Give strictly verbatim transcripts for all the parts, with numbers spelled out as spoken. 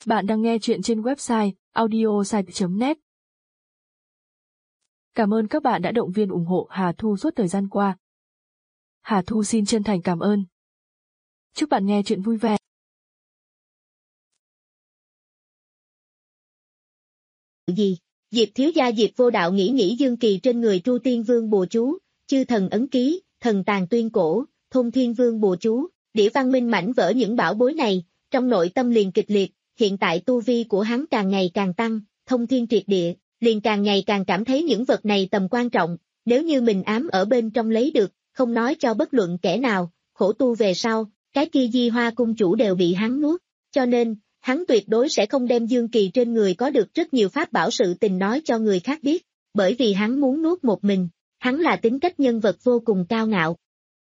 Bạn đang nghe chuyện trên website audiosite chấm net. Cảm ơn các bạn đã động viên ủng hộ Hà Thu suốt thời gian qua. Hà Thu xin chân thành cảm ơn. Chúc bạn nghe chuyện vui vẻ. Gì? Diệp thiếu gia Diệp Vô Đạo nghĩ nghĩ dương kỳ trên người Tru Tiên Vương bùa chú, chư thần ấn ký, thần tàn tuyên cổ, thôn thiên vương bùa chú, đĩa văn minh mảnh vỡ những bảo bối này, trong nội tâm liền kịch liệt, hiện tại tu vi của hắn càng ngày càng tăng, thông thiên triệt địa, liền càng ngày càng cảm thấy những vật này tầm quan trọng, nếu như mình ám ở bên trong lấy được, không nói cho bất luận kẻ nào, khổ tu về sau, cái kia Di Hoa cung chủ đều bị hắn nuốt, cho nên, hắn tuyệt đối sẽ không đem dương kỳ trên người có được rất nhiều pháp bảo sự tình nói cho người khác biết, bởi vì hắn muốn nuốt một mình, hắn là tính cách nhân vật vô cùng cao ngạo.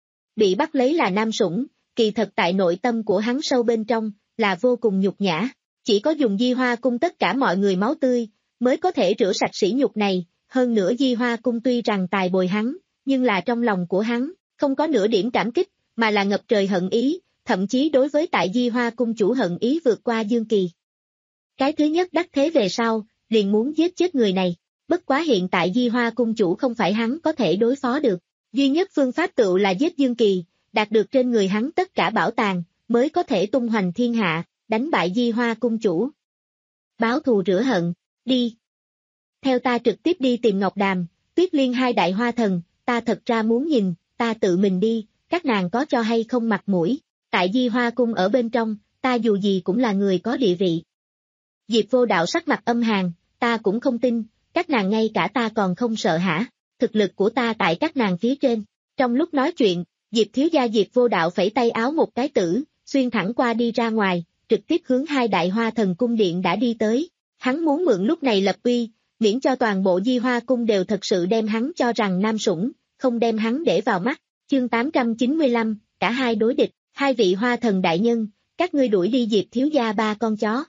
Bị bắt lấy là nam sủng, kỳ thật tại nội tâm của hắn sâu bên trong, là vô cùng nhục nhã, chỉ có dùng Di Hoa cung tất cả mọi người máu tươi, mới có thể rửa sạch sỉ nhục này, hơn nữa Di Hoa cung tuy rằng tài bồi hắn, nhưng là trong lòng của hắn, không có nửa điểm cảm kích, mà là ngập trời hận ý, thậm chí đối với tại Di Hoa cung chủ hận ý vượt qua Dương Kỳ. Cái thứ nhất đắc thế về sau, liền muốn giết chết người này, bất quá hiện tại Di Hoa cung chủ không phải hắn có thể đối phó được, duy nhất phương pháp tựu là giết Dương Kỳ, đạt được trên người hắn tất cả bảo tàng, mới có thể tung hoành thiên hạ, đánh bại Di Hoa cung chủ. Báo thù rửa hận, đi. Theo ta trực tiếp đi tìm Ngọc Đàm, Tuyết Liên hai đại hoa thần, ta thật ra muốn nhìn, ta tự mình đi, các nàng có cho hay không mặt mũi, tại Di Hoa cung ở bên trong, ta dù gì cũng là người có địa vị. Diệp Vô Đạo sắc mặt âm hàn, ta cũng không tin, các nàng ngay cả ta còn không sợ hả, thực lực của ta tại các nàng phía trên. Trong lúc nói chuyện, Diệp thiếu gia Diệp Vô Đạo phẩy tay áo một cái tử, xuyên thẳng qua đi ra ngoài, trực tiếp hướng hai đại hoa thần cung điện đã đi tới. Hắn muốn mượn lúc này lập uy, miễn cho toàn bộ Di Hoa cung đều thật sự đem hắn cho rằng nam sủng, không đem hắn để vào mắt. Chương tám trăm chín mươi lăm, cả hai đối địch, hai vị hoa thần đại nhân, các ngươi đuổi đi Diệp thiếu gia ba con chó.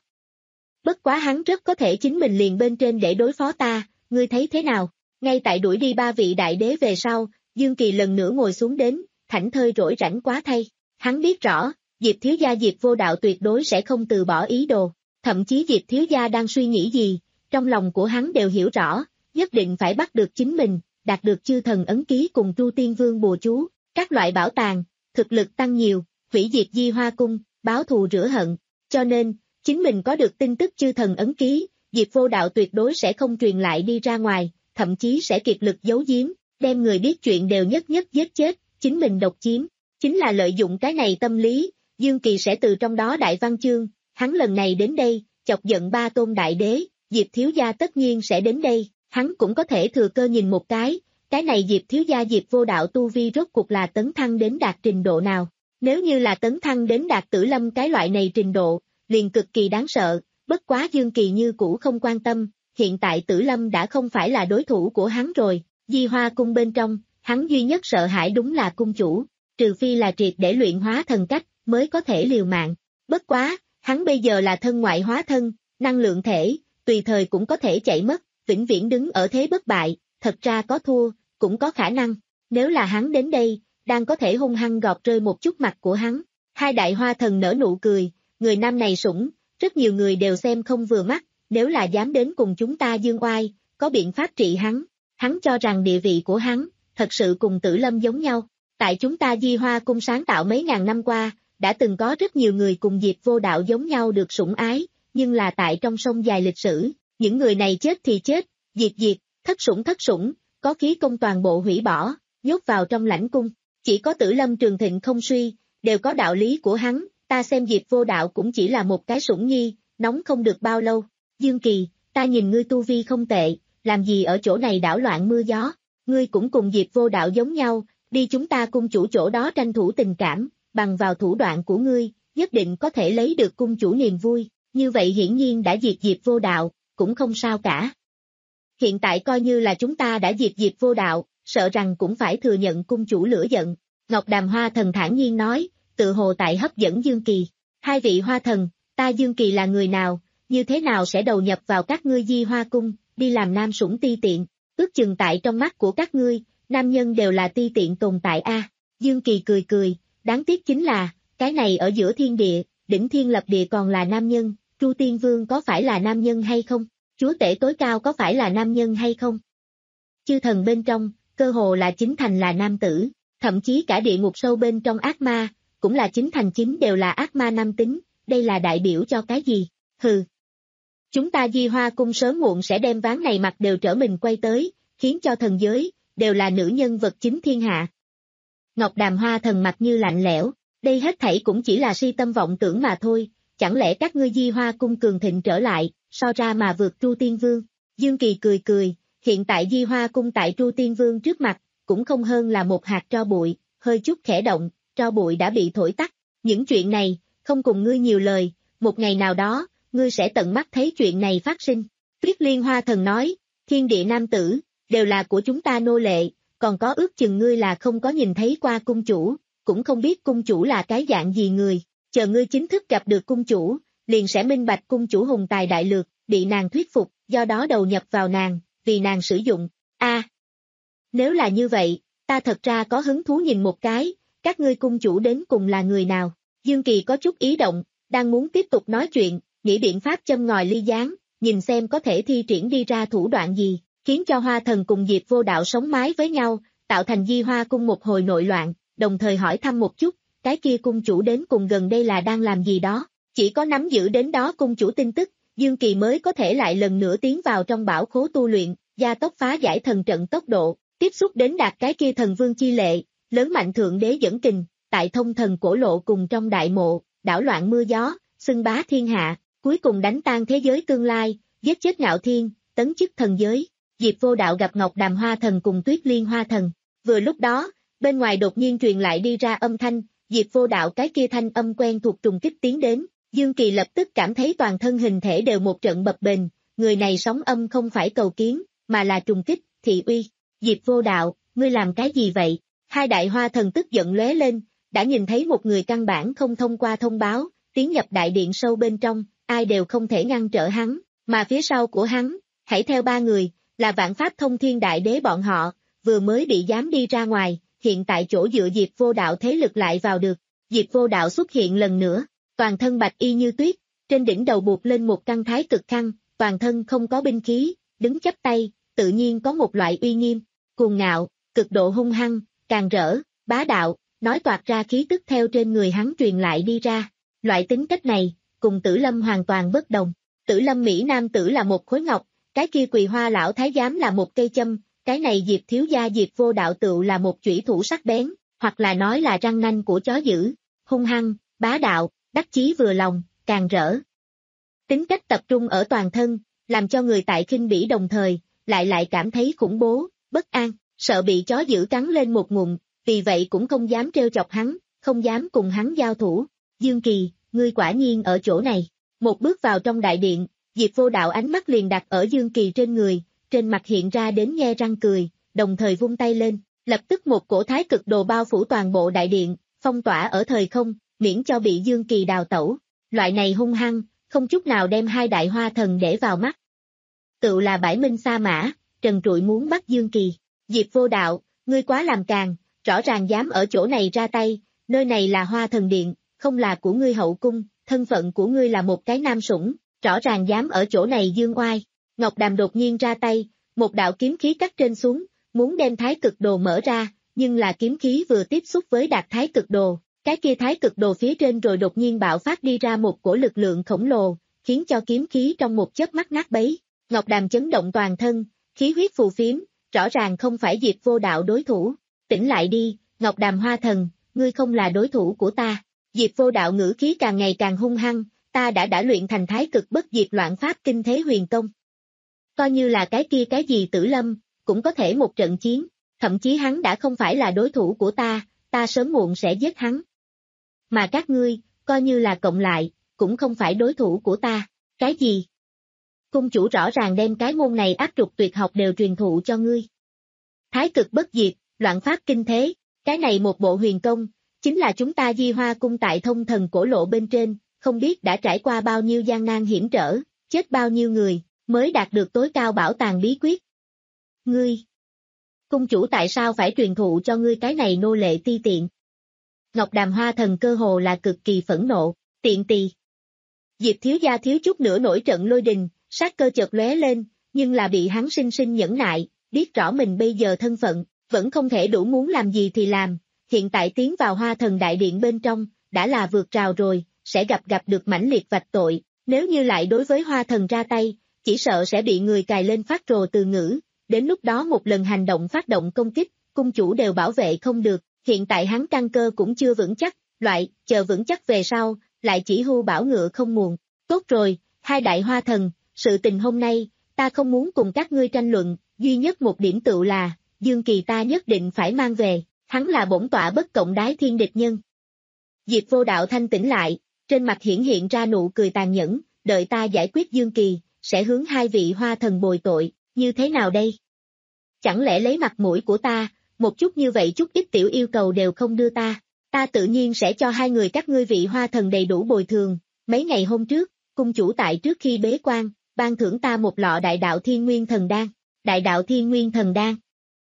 Bất quá hắn rất có thể chính mình liền bên trên để đối phó ta, ngươi thấy thế nào? Ngay tại đuổi đi ba vị đại đế về sau, Dương Kỳ lần nữa ngồi xuống đến, thảnh thơi rỗi rảnh quá thay. Hắn biết rõ, Diệp thiếu gia Diệp Vô Đạo tuyệt đối sẽ không từ bỏ ý đồ, thậm chí Diệp thiếu gia đang suy nghĩ gì, trong lòng của hắn đều hiểu rõ, nhất định phải bắt được chính mình, đạt được chư thần ấn ký cùng Tru Tiên Vương bùa chú, các loại bảo tàng, thực lực tăng nhiều, hủy diệt Di Hoa cung, báo thù rửa hận, cho nên, chính mình có được tin tức chư thần ấn ký, Diệp Vô Đạo tuyệt đối sẽ không truyền lại đi ra ngoài, thậm chí sẽ kiệt lực giấu giếm, đem người biết chuyện đều nhất nhất giết chết, chính mình độc chiếm, chính là lợi dụng cái này tâm lý, Dương Kỳ sẽ từ trong đó đại văn chương, hắn lần này đến đây, chọc giận ba tôn đại đế, Diệp thiếu gia tất nhiên sẽ đến đây, hắn cũng có thể thừa cơ nhìn một cái, cái này Diệp thiếu gia Diệp Vô Đạo tu vi rốt cuộc là tấn thăng đến đạt trình độ nào, nếu như là tấn thăng đến đạt Tử Lâm cái loại này trình độ, liền cực kỳ đáng sợ, bất quá Dương Kỳ như cũ không quan tâm, hiện tại Tử Lâm đã không phải là đối thủ của hắn rồi, Di Hoa cung bên trong, hắn duy nhất sợ hãi đúng là cung chủ, trừ phi là triệt để luyện hóa thần cách, mới có thể liều mạng, bất quá, hắn bây giờ là thân ngoại hóa thân, năng lượng thể, tùy thời cũng có thể chạy mất, vĩnh viễn đứng ở thế bất bại, thật ra có thua, cũng có khả năng, nếu là hắn đến đây, đang có thể hung hăng gọt rơi một chút mặt của hắn. Hai đại hoa thần nở nụ cười, người nam này sủng, rất nhiều người đều xem không vừa mắt, nếu là dám đến cùng chúng ta dương oai, có biện pháp trị hắn, hắn cho rằng địa vị của hắn, thật sự cùng Tử Lâm giống nhau, tại chúng ta Di Hoa cung sáng tạo mấy ngàn năm qua, đã từng có rất nhiều người cùng Diệp Vô Đạo giống nhau được sủng ái, nhưng là tại trong sông dài lịch sử, những người này chết thì chết, diệt diệt, thất sủng thất sủng, có khí công toàn bộ hủy bỏ, nhốt vào trong lãnh cung, chỉ có Tử Lâm trường thịnh không suy, đều có đạo lý của hắn, ta xem Diệp Vô Đạo cũng chỉ là một cái sủng nhi, nóng không được bao lâu, Dương Kỳ, ta nhìn ngươi tu vi không tệ, làm gì ở chỗ này đảo loạn mưa gió, ngươi cũng cùng Diệp Vô Đạo giống nhau, đi chúng ta cung chủ chỗ đó tranh thủ tình cảm, bằng vào thủ đoạn của ngươi, nhất định có thể lấy được cung chủ niềm vui, như vậy hiển nhiên đã diệt Diệp Vô Đạo, cũng không sao cả. Hiện tại coi như là chúng ta đã diệt Diệp Vô Đạo, sợ rằng cũng phải thừa nhận cung chủ lửa giận, Ngọc Đàm Hoa thần thản nhiên nói, tự hồ tại hấp dẫn Dương Kỳ, hai vị hoa thần, ta Dương Kỳ là người nào, như thế nào sẽ đầu nhập vào các ngươi Di Hoa cung, đi làm nam sủng ti tiện, ước chừng tại trong mắt của các ngươi, nam nhân đều là ti tiện tồn tại a. Dương Kỳ cười cười, đáng tiếc chính là, cái này ở giữa thiên địa, đỉnh thiên lập địa còn là nam nhân, Tru Tiên Vương có phải là nam nhân hay không? Chúa tể tối cao có phải là nam nhân hay không? Chư thần bên trong, cơ hồ là chính thành là nam tử, thậm chí cả địa ngục sâu bên trong ác ma, cũng là chính thành chính đều là ác ma nam tính, đây là đại biểu cho cái gì? Hừ. Chúng ta Di Hoa Cung sớm muộn sẽ đem ván này mặt đều trở mình quay tới, khiến cho thần giới, đều là nữ nhân vật chính thiên hạ. Ngọc Đàm Hoa Thần mặt như lạnh lẽo, đây hết thảy cũng chỉ là si tâm vọng tưởng mà thôi, chẳng lẽ các ngươi Di Hoa Cung cường thịnh trở lại, so ra mà vượt Tru Tiên Vương? Dương Kỳ cười cười, hiện tại Di Hoa Cung tại Tru Tiên Vương trước mặt, cũng không hơn là một hạt tro bụi, hơi chút khẽ động, tro bụi đã bị thổi tắt. Những chuyện này, không cùng ngươi nhiều lời, một ngày nào đó, ngươi sẽ tận mắt thấy chuyện này phát sinh. Tuyết Liên Hoa Thần nói, thiên địa nam tử, đều là của chúng ta nô lệ, còn có ước chừng ngươi là không có nhìn thấy qua cung chủ, cũng không biết cung chủ là cái dạng gì người, chờ ngươi chính thức gặp được cung chủ, liền sẽ minh bạch cung chủ hùng tài đại lược, bị nàng thuyết phục, do đó đầu nhập vào nàng, vì nàng sử dụng. A, à, nếu là như vậy, ta thật ra có hứng thú nhìn một cái, các ngươi cung chủ đến cùng là người nào? Dương Kỳ có chút ý động, đang muốn tiếp tục nói chuyện, nghĩ biện pháp châm ngòi ly gián, nhìn xem có thể thi triển đi ra thủ đoạn gì, khiến cho Hoa Thần cùng Diệp Vô Đạo sống mái với nhau, tạo thành Di Hoa Cung một hồi nội loạn, đồng thời hỏi thăm một chút, cái kia cung chủ đến cùng gần đây là đang làm gì đó, chỉ có nắm giữ đến đó cung chủ tin tức, Dương Kỳ mới có thể lại lần nữa tiến vào trong bảo khố tu luyện, gia tốc phá giải thần trận tốc độ, tiếp xúc đến đạt cái kia thần vương chi lệ, lớn mạnh thượng đế dẫn kình, tại thông thần cổ lộ cùng trong đại mộ, đảo loạn mưa gió, xưng bá thiên hạ, cuối cùng đánh tan thế giới tương lai, giết chết Ngạo Thiên, tấn chức thần giới. Diệp Vô Đạo gặp Ngọc Đàm Hoa Thần cùng Tuyết Liên Hoa Thần. Vừa lúc đó, bên ngoài đột nhiên truyền lại đi ra âm thanh, Diệp Vô Đạo cái kia thanh âm quen thuộc trùng kích tiến đến, Dương Kỳ lập tức cảm thấy toàn thân hình thể đều một trận bập bềnh, người này sóng âm không phải cầu kiến, mà là trùng kích, thị uy. Diệp Vô Đạo, ngươi làm cái gì vậy? Hai đại hoa thần tức giận lóe lên, đã nhìn thấy một người căn bản không thông qua thông báo, tiến nhập đại điện sâu bên trong, ai đều không thể ngăn trở hắn, mà phía sau của hắn, hãy theo ba người, là Vạn Pháp Thông Thiên Đại Đế bọn họ, vừa mới bị giám đi ra ngoài, hiện tại chỗ dựa Diệp Vô Đạo thế lực lại vào được. Diệp Vô Đạo xuất hiện lần nữa, toàn thân bạch y như tuyết, trên đỉnh đầu buộc lên một căn thái cực khăn, toàn thân không có binh khí, đứng chắp tay, tự nhiên có một loại uy nghiêm, cuồng ngạo, cực độ hung hăng, càn rỡ, bá đạo, nói toạc ra khí tức theo trên người hắn truyền lại đi ra. Loại tính cách này, cùng Tử Lâm hoàn toàn bất đồng. Tử Lâm Mỹ Nam tử là một khối ngọc, cái kia Quỳ Hoa lão thái giám là một cây châm, cái này Diệp thiếu gia Diệp Vô Đạo tựu là một chủy thủ sắc bén, hoặc là nói là răng nanh của chó dữ, hung hăng, bá đạo, đắc chí vừa lòng, càn rỡ. Tính cách tập trung ở toàn thân, làm cho người tại khinh bỉ đồng thời, lại lại cảm thấy khủng bố, bất an, sợ bị chó dữ cắn lên một ngụm, vì vậy cũng không dám trêu chọc hắn, không dám cùng hắn giao thủ. Dương Kỳ, ngươi quả nhiên ở chỗ này. Một bước vào trong đại điện, Diệp Vô Đạo ánh mắt liền đặt ở Dương Kỳ trên người, trên mặt hiện ra đến nhe răng cười, đồng thời vung tay lên, lập tức một cổ thái cực đồ bao phủ toàn bộ đại điện, phong tỏa ở thời không, miễn cho bị Dương Kỳ đào tẩu. Loại này hung hăng, không chút nào đem hai đại hoa thần để vào mắt. Tựu là bãi minh sa mã, trần trụi muốn bắt Dương Kỳ. Diệp Vô Đạo, ngươi quá làm càng, rõ ràng dám ở chỗ này ra tay, nơi này là Hoa Thần Điện, không là của ngươi hậu cung, thân phận của ngươi là một cái nam sủng, rõ ràng dám ở chỗ này dương oai. Ngọc Đàm đột nhiên ra tay, một đạo kiếm khí cắt trên xuống, muốn đem thái cực đồ mở ra, nhưng là kiếm khí vừa tiếp xúc với đạt thái cực đồ, cái kia thái cực đồ phía trên rồi đột nhiên bạo phát đi ra một cổ lực lượng khổng lồ, khiến cho kiếm khí trong một chớp mắt nát bấy. Ngọc Đàm chấn động toàn thân, khí huyết phù phiếm, rõ ràng không phải Diệp Vô Đạo đối thủ. Tỉnh lại đi, Ngọc Đàm Hoa Thần, ngươi không là đối thủ của ta. Diệp Vô Đạo ngữ khí càng ngày càng hung hăng, ta đã đã luyện thành thái cực bất diệt loạn pháp kinh thế huyền công. Coi như là cái kia cái gì Tử Lâm, cũng có thể một trận chiến, thậm chí hắn đã không phải là đối thủ của ta, ta sớm muộn sẽ giết hắn. Mà các ngươi, coi như là cộng lại, cũng không phải đối thủ của ta. Cái gì? Cung chủ rõ ràng đem cái môn này áp trục tuyệt học đều truyền thụ cho ngươi. Thái cực bất diệt, loạn pháp kinh thế, cái này một bộ huyền công, chính là chúng ta Di Hoa Cung tại thông thần cổ lộ bên trên, không biết đã trải qua bao nhiêu gian nan hiểm trở, chết bao nhiêu người, mới đạt được tối cao bảo tàng bí quyết. Ngươi! Cung chủ tại sao phải truyền thụ cho ngươi cái này nô lệ ti tiện? Ngọc Đàm Hoa Thần cơ hồ là cực kỳ phẫn nộ, tiện tỳ. Diệp thiếu gia thiếu chút nữa nổi trận lôi đình, sát cơ chợt lóe lên, nhưng là bị hắn sinh sinh nhẫn nại, biết rõ mình bây giờ thân phận, vẫn không thể đủ muốn làm gì thì làm, hiện tại tiến vào Hoa Thần Đại Điện bên trong, đã là vượt rào rồi, sẽ gặp gặp được mãnh liệt vạch tội, nếu như lại đối với Hoa Thần ra tay, chỉ sợ sẽ bị người cài lên phát rồ từ ngữ, đến lúc đó một lần hành động phát động công kích, cung chủ đều bảo vệ không được, hiện tại hắn căn cơ cũng chưa vững chắc, loại, chờ vững chắc về sau, lại chỉ hưu bảo ngựa không muộn. Tốt rồi, hai đại Hoa Thần, sự tình hôm nay, ta không muốn cùng các ngươi tranh luận, duy nhất một điểm tựu là, Dương Kỳ ta nhất định phải mang về, hắn là bổn tọa bất cộng đái thiên địch nhân. Diệp Vô Đạo thanh tỉnh lại, trên mặt hiển hiện ra nụ cười tàn nhẫn, đợi ta giải quyết Dương Kỳ, sẽ hướng hai vị Hoa Thần bồi tội, như thế nào đây? Chẳng lẽ lấy mặt mũi của ta, một chút như vậy chút ít tiểu yêu cầu đều không đưa ta, ta tự nhiên sẽ cho hai người các ngươi vị Hoa Thần đầy đủ bồi thường, mấy ngày hôm trước, cung chủ tại trước khi bế quan, ban thưởng ta một lọ đại đạo thiên nguyên thần đan, đại đạo thiên nguyên thần đan.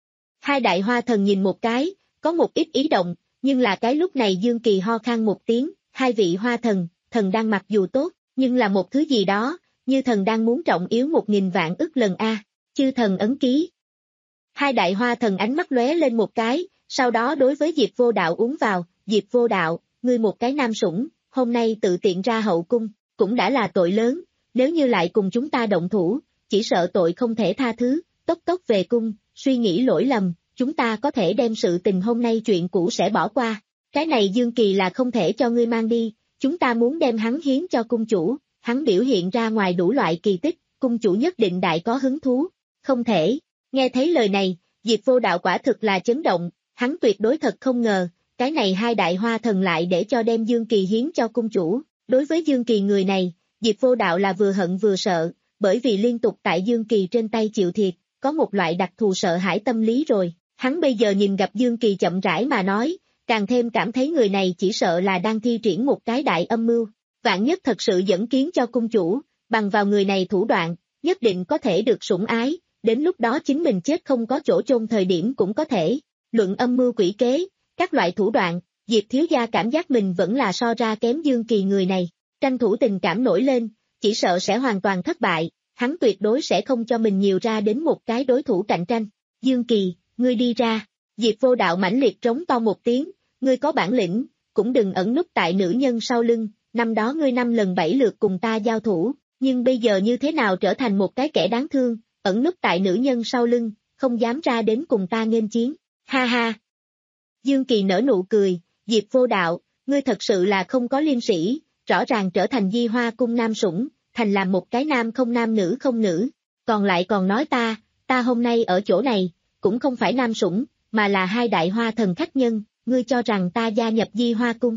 Hai đại Hoa Thần nhìn một cái, có một ít ý động, nhưng là cái lúc này Dương Kỳ ho khan một tiếng, hai vị Hoa Thần, thần đan mặc dù tốt, nhưng là một thứ gì đó, như thần đan muốn trọng yếu một nghìn vạn ức lần a, chư thần ấn ký. Hai đại Hoa Thần ánh mắt lóe lên một cái, sau đó đối với Diệp Vô Đạo uống vào, Diệp Vô Đạo, ngươi một cái nam sủng, hôm nay tự tiện ra hậu cung, cũng đã là tội lớn, nếu như lại cùng chúng ta động thủ, chỉ sợ tội không thể tha thứ, tốc tốc về cung, suy nghĩ lỗi lầm, chúng ta có thể đem sự tình hôm nay chuyện cũ sẽ bỏ qua, cái này Dương Kỳ là không thể cho ngươi mang đi, chúng ta muốn đem hắn hiến cho cung chủ, hắn biểu hiện ra ngoài đủ loại kỳ tích, cung chủ nhất định đại có hứng thú, không thể, nghe thấy lời này, Diệp Vô Đạo quả thực là chấn động, hắn tuyệt đối thật không ngờ, cái này hai đại Hoa Thần lại để cho đem Dương Kỳ hiến cho cung chủ, đối với Dương Kỳ người này, Diệp Vô Đạo là vừa hận vừa sợ, bởi vì liên tục tại Dương Kỳ trên tay chịu thiệt, có một loại đặc thù sợ hãi tâm lý rồi, hắn bây giờ nhìn gặp Dương Kỳ chậm rãi mà nói, càng thêm cảm thấy người này chỉ sợ là đang thi triển một cái đại âm mưu, vạn nhất thật sự dẫn kiến cho cung chủ, bằng vào người này thủ đoạn, nhất định có thể được sủng ái, đến lúc đó chính mình chết không có chỗ chôn thời điểm cũng có thể, luận âm mưu quỷ kế, các loại thủ đoạn, Diệp thiếu gia cảm giác mình vẫn là so ra kém Dương Kỳ người này, tranh thủ tình cảm nổi lên, chỉ sợ sẽ hoàn toàn thất bại, hắn tuyệt đối sẽ không cho mình nhiều ra đến một cái đối thủ cạnh tranh. Dương Kỳ, ngươi đi ra, Diệp Vô Đạo mãnh liệt trống to một tiếng, ngươi có bản lĩnh, cũng đừng ẩn núp tại nữ nhân sau lưng, năm đó ngươi năm lần bảy lượt cùng ta giao thủ, nhưng bây giờ như thế nào trở thành một cái kẻ đáng thương, ẩn núp tại nữ nhân sau lưng, không dám ra đến cùng ta nghênh chiến, ha ha. Dương Kỳ nở nụ cười, Diệp Vô Đạo, ngươi thật sự là không có liêm sĩ, rõ ràng trở thành Di Hoa cung nam sủng, thành làm một cái nam không nam nữ không nữ, còn lại còn nói ta, ta hôm nay ở chỗ này, cũng không phải nam sủng, mà là hai đại Hoa Thần khách nhân, ngươi cho rằng ta gia nhập Di Hoa cung.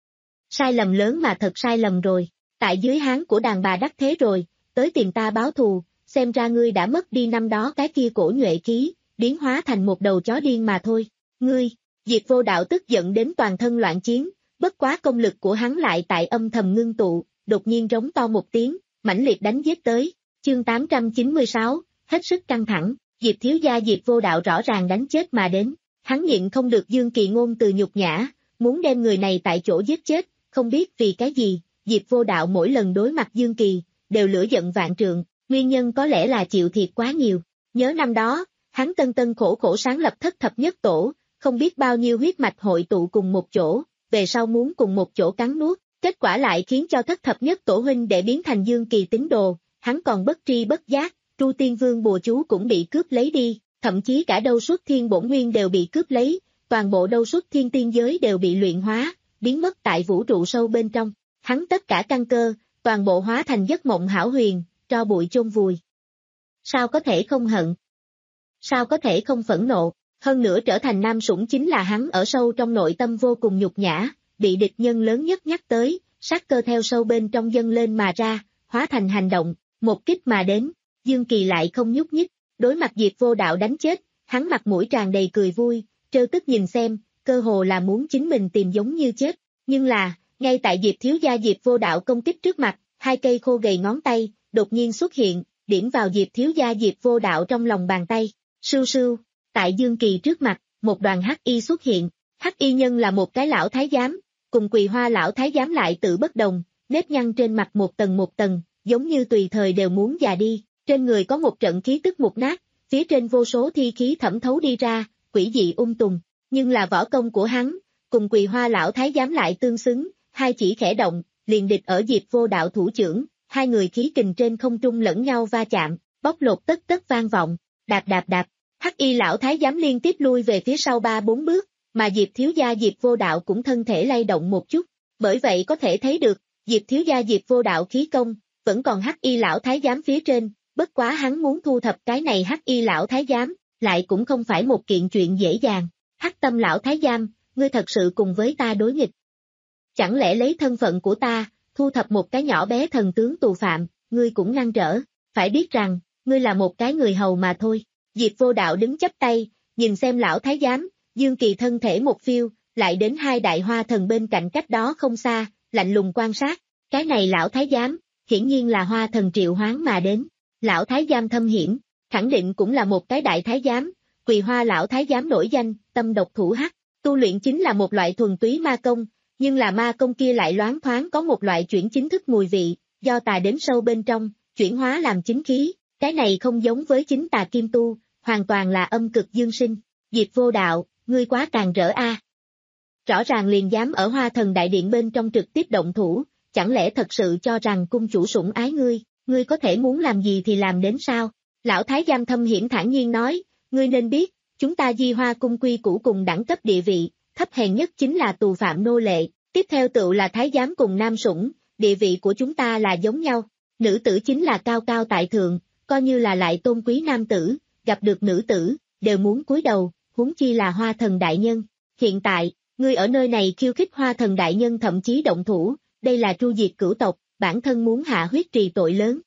Sai lầm lớn mà thật sai lầm rồi, tại dưới háng của đàn bà đắc thế rồi, tới tìm ta báo thù, xem ra ngươi đã mất đi năm đó cái kia cổ nhuệ khí, biến hóa thành một đầu chó điên mà thôi, ngươi, Diệp Vô Đạo tức giận đến toàn thân loạn chiến, bất quá công lực của hắn lại tại âm thầm ngưng tụ, đột nhiên rống to một tiếng, mãnh liệt đánh giết tới, chương tám trăm chín mươi sáu, hết sức căng thẳng, Diệp thiếu gia Diệp Vô Đạo rõ ràng đánh chết mà đến, hắn nhịn không được Dương Kỳ ngôn từ nhục nhã, muốn đem người này tại chỗ giết chết, không biết vì cái gì, Diệp Vô Đạo mỗi lần đối mặt Dương Kỳ, đều lửa giận vạn trượng, nguyên nhân có lẽ là chịu thiệt quá nhiều, nhớ năm đó, hắn tân tân khổ khổ sáng lập thất thập nhất tổ, không biết bao nhiêu huyết mạch hội tụ cùng một chỗ, về sau muốn cùng một chỗ cắn nuốt, kết quả lại khiến cho thất thập nhất tổ huynh để biến thành Dương Kỳ tín đồ, hắn còn bất tri bất giác, Tru Tiên Vương bùa chú cũng bị cướp lấy đi, thậm chí cả đâu xuất thiên bổn nguyên đều bị cướp lấy, toàn bộ đâu xuất thiên tiên giới đều bị luyện hóa, biến mất tại vũ trụ sâu bên trong, hắn tất cả căn cơ, toàn bộ hóa thành giấc mộng hão huyền, tro bụi chôn vùi. Sao có thể không hận? Sao có thể không phẫn nộ? Hơn nữa trở thành nam sủng chính là hắn ở sâu trong nội tâm vô cùng nhục nhã, bị địch nhân lớn nhất nhắc tới, sát cơ theo sâu bên trong dâng lên mà ra, hóa thành hành động, một kích mà đến, Dương Kỳ lại không nhúc nhích, đối mặt Diệp Vô Đạo đánh chết, hắn mặt mũi tràn đầy cười vui, trêu tức nhìn xem, cơ hồ là muốn chính mình tìm giống như chết, nhưng là, ngay tại Diệp thiếu gia Diệp Vô Đạo công kích trước mặt, hai cây khô gầy ngón tay, đột nhiên xuất hiện, điểm vào Diệp thiếu gia Diệp Vô Đạo trong lòng bàn tay, sưu sưu. Tại Dương Kỳ trước mặt, một đoàn hắc y xuất hiện, hắc y nhân là một cái lão thái giám, cùng Quỳ Hoa lão thái giám lại tự bất đồng, nếp nhăn trên mặt một tầng một tầng, giống như tùy thời đều muốn già đi, trên người có một trận khí tức mục nát, phía trên vô số thi khí thẩm thấu đi ra, quỷ dị ung tùng, nhưng là võ công của hắn, cùng Quỳ Hoa lão thái giám lại tương xứng, hai chỉ khẽ động, liền địch ở Diệp Vô Đạo thủ chưởng, hai người khí kình trên không trung lẫn nhau va chạm, bóc lột tất tất vang vọng, đạp đạp đạp, Hắc Y lão thái giám liên tiếp lui về phía sau ba bốn bước, mà Diệp thiếu gia Diệp Vô Đạo cũng thân thể lay động một chút, bởi vậy có thể thấy được, Diệp thiếu gia Diệp Vô Đạo khí công, vẫn còn Hắc Y lão thái giám phía trên, bất quá hắn muốn thu thập cái này Hắc Y lão thái giám, lại cũng không phải một kiện chuyện dễ dàng. Hắc Tâm lão thái giám, ngươi thật sự cùng với ta đối nghịch. Chẳng lẽ lấy thân phận của ta, thu thập một cái nhỏ bé thần tướng tù phạm, ngươi cũng ngăn trở, phải biết rằng, ngươi là một cái người hầu mà thôi. Diệp Vô Đạo đứng chắp tay, nhìn xem lão thái giám, Dương Kỳ thân thể một phiêu, lại đến hai đại hoa thần bên cạnh cách đó không xa, lạnh lùng quan sát, cái này lão thái giám, hiển nhiên là hoa thần triệu hoán mà đến. Lão thái giám thâm hiểm, khẳng định cũng là một cái đại thái giám, Quỳ Hoa lão thái giám nổi danh, tâm độc thủ hắc, tu luyện chính là một loại thuần túy ma công, nhưng là ma công kia lại loáng thoáng có một loại chuyển chính thức mùi vị, do tà đến sâu bên trong, chuyển hóa làm chính khí, cái này không giống với chính tà kim tu, hoàn toàn là âm cực dương sinh. Diệp Vô Đạo, ngươi quá càng rỡ a. Rõ ràng liền dám ở Hoa Thần đại điện bên trong trực tiếp động thủ, chẳng lẽ thật sự cho rằng cung chủ sủng ái ngươi, ngươi có thể muốn làm gì thì làm đến sao? Lão thái giám thâm hiểm thản nhiên nói, ngươi nên biết, chúng ta Di Hoa cung quy củ cùng đẳng cấp địa vị, thấp hèn nhất chính là tù phạm nô lệ, tiếp theo tựu là thái giám cùng nam sủng, địa vị của chúng ta là giống nhau, nữ tử chính là cao cao tại thượng, coi như là lại tôn quý nam tử, gặp được nữ tử, đều muốn cúi đầu, huống chi là Hoa Thần đại nhân. Hiện tại, ngươi ở nơi này khiêu khích Hoa Thần đại nhân thậm chí động thủ, đây là tru diệt cửu tộc, bản thân muốn hạ huyết trì tội lớn.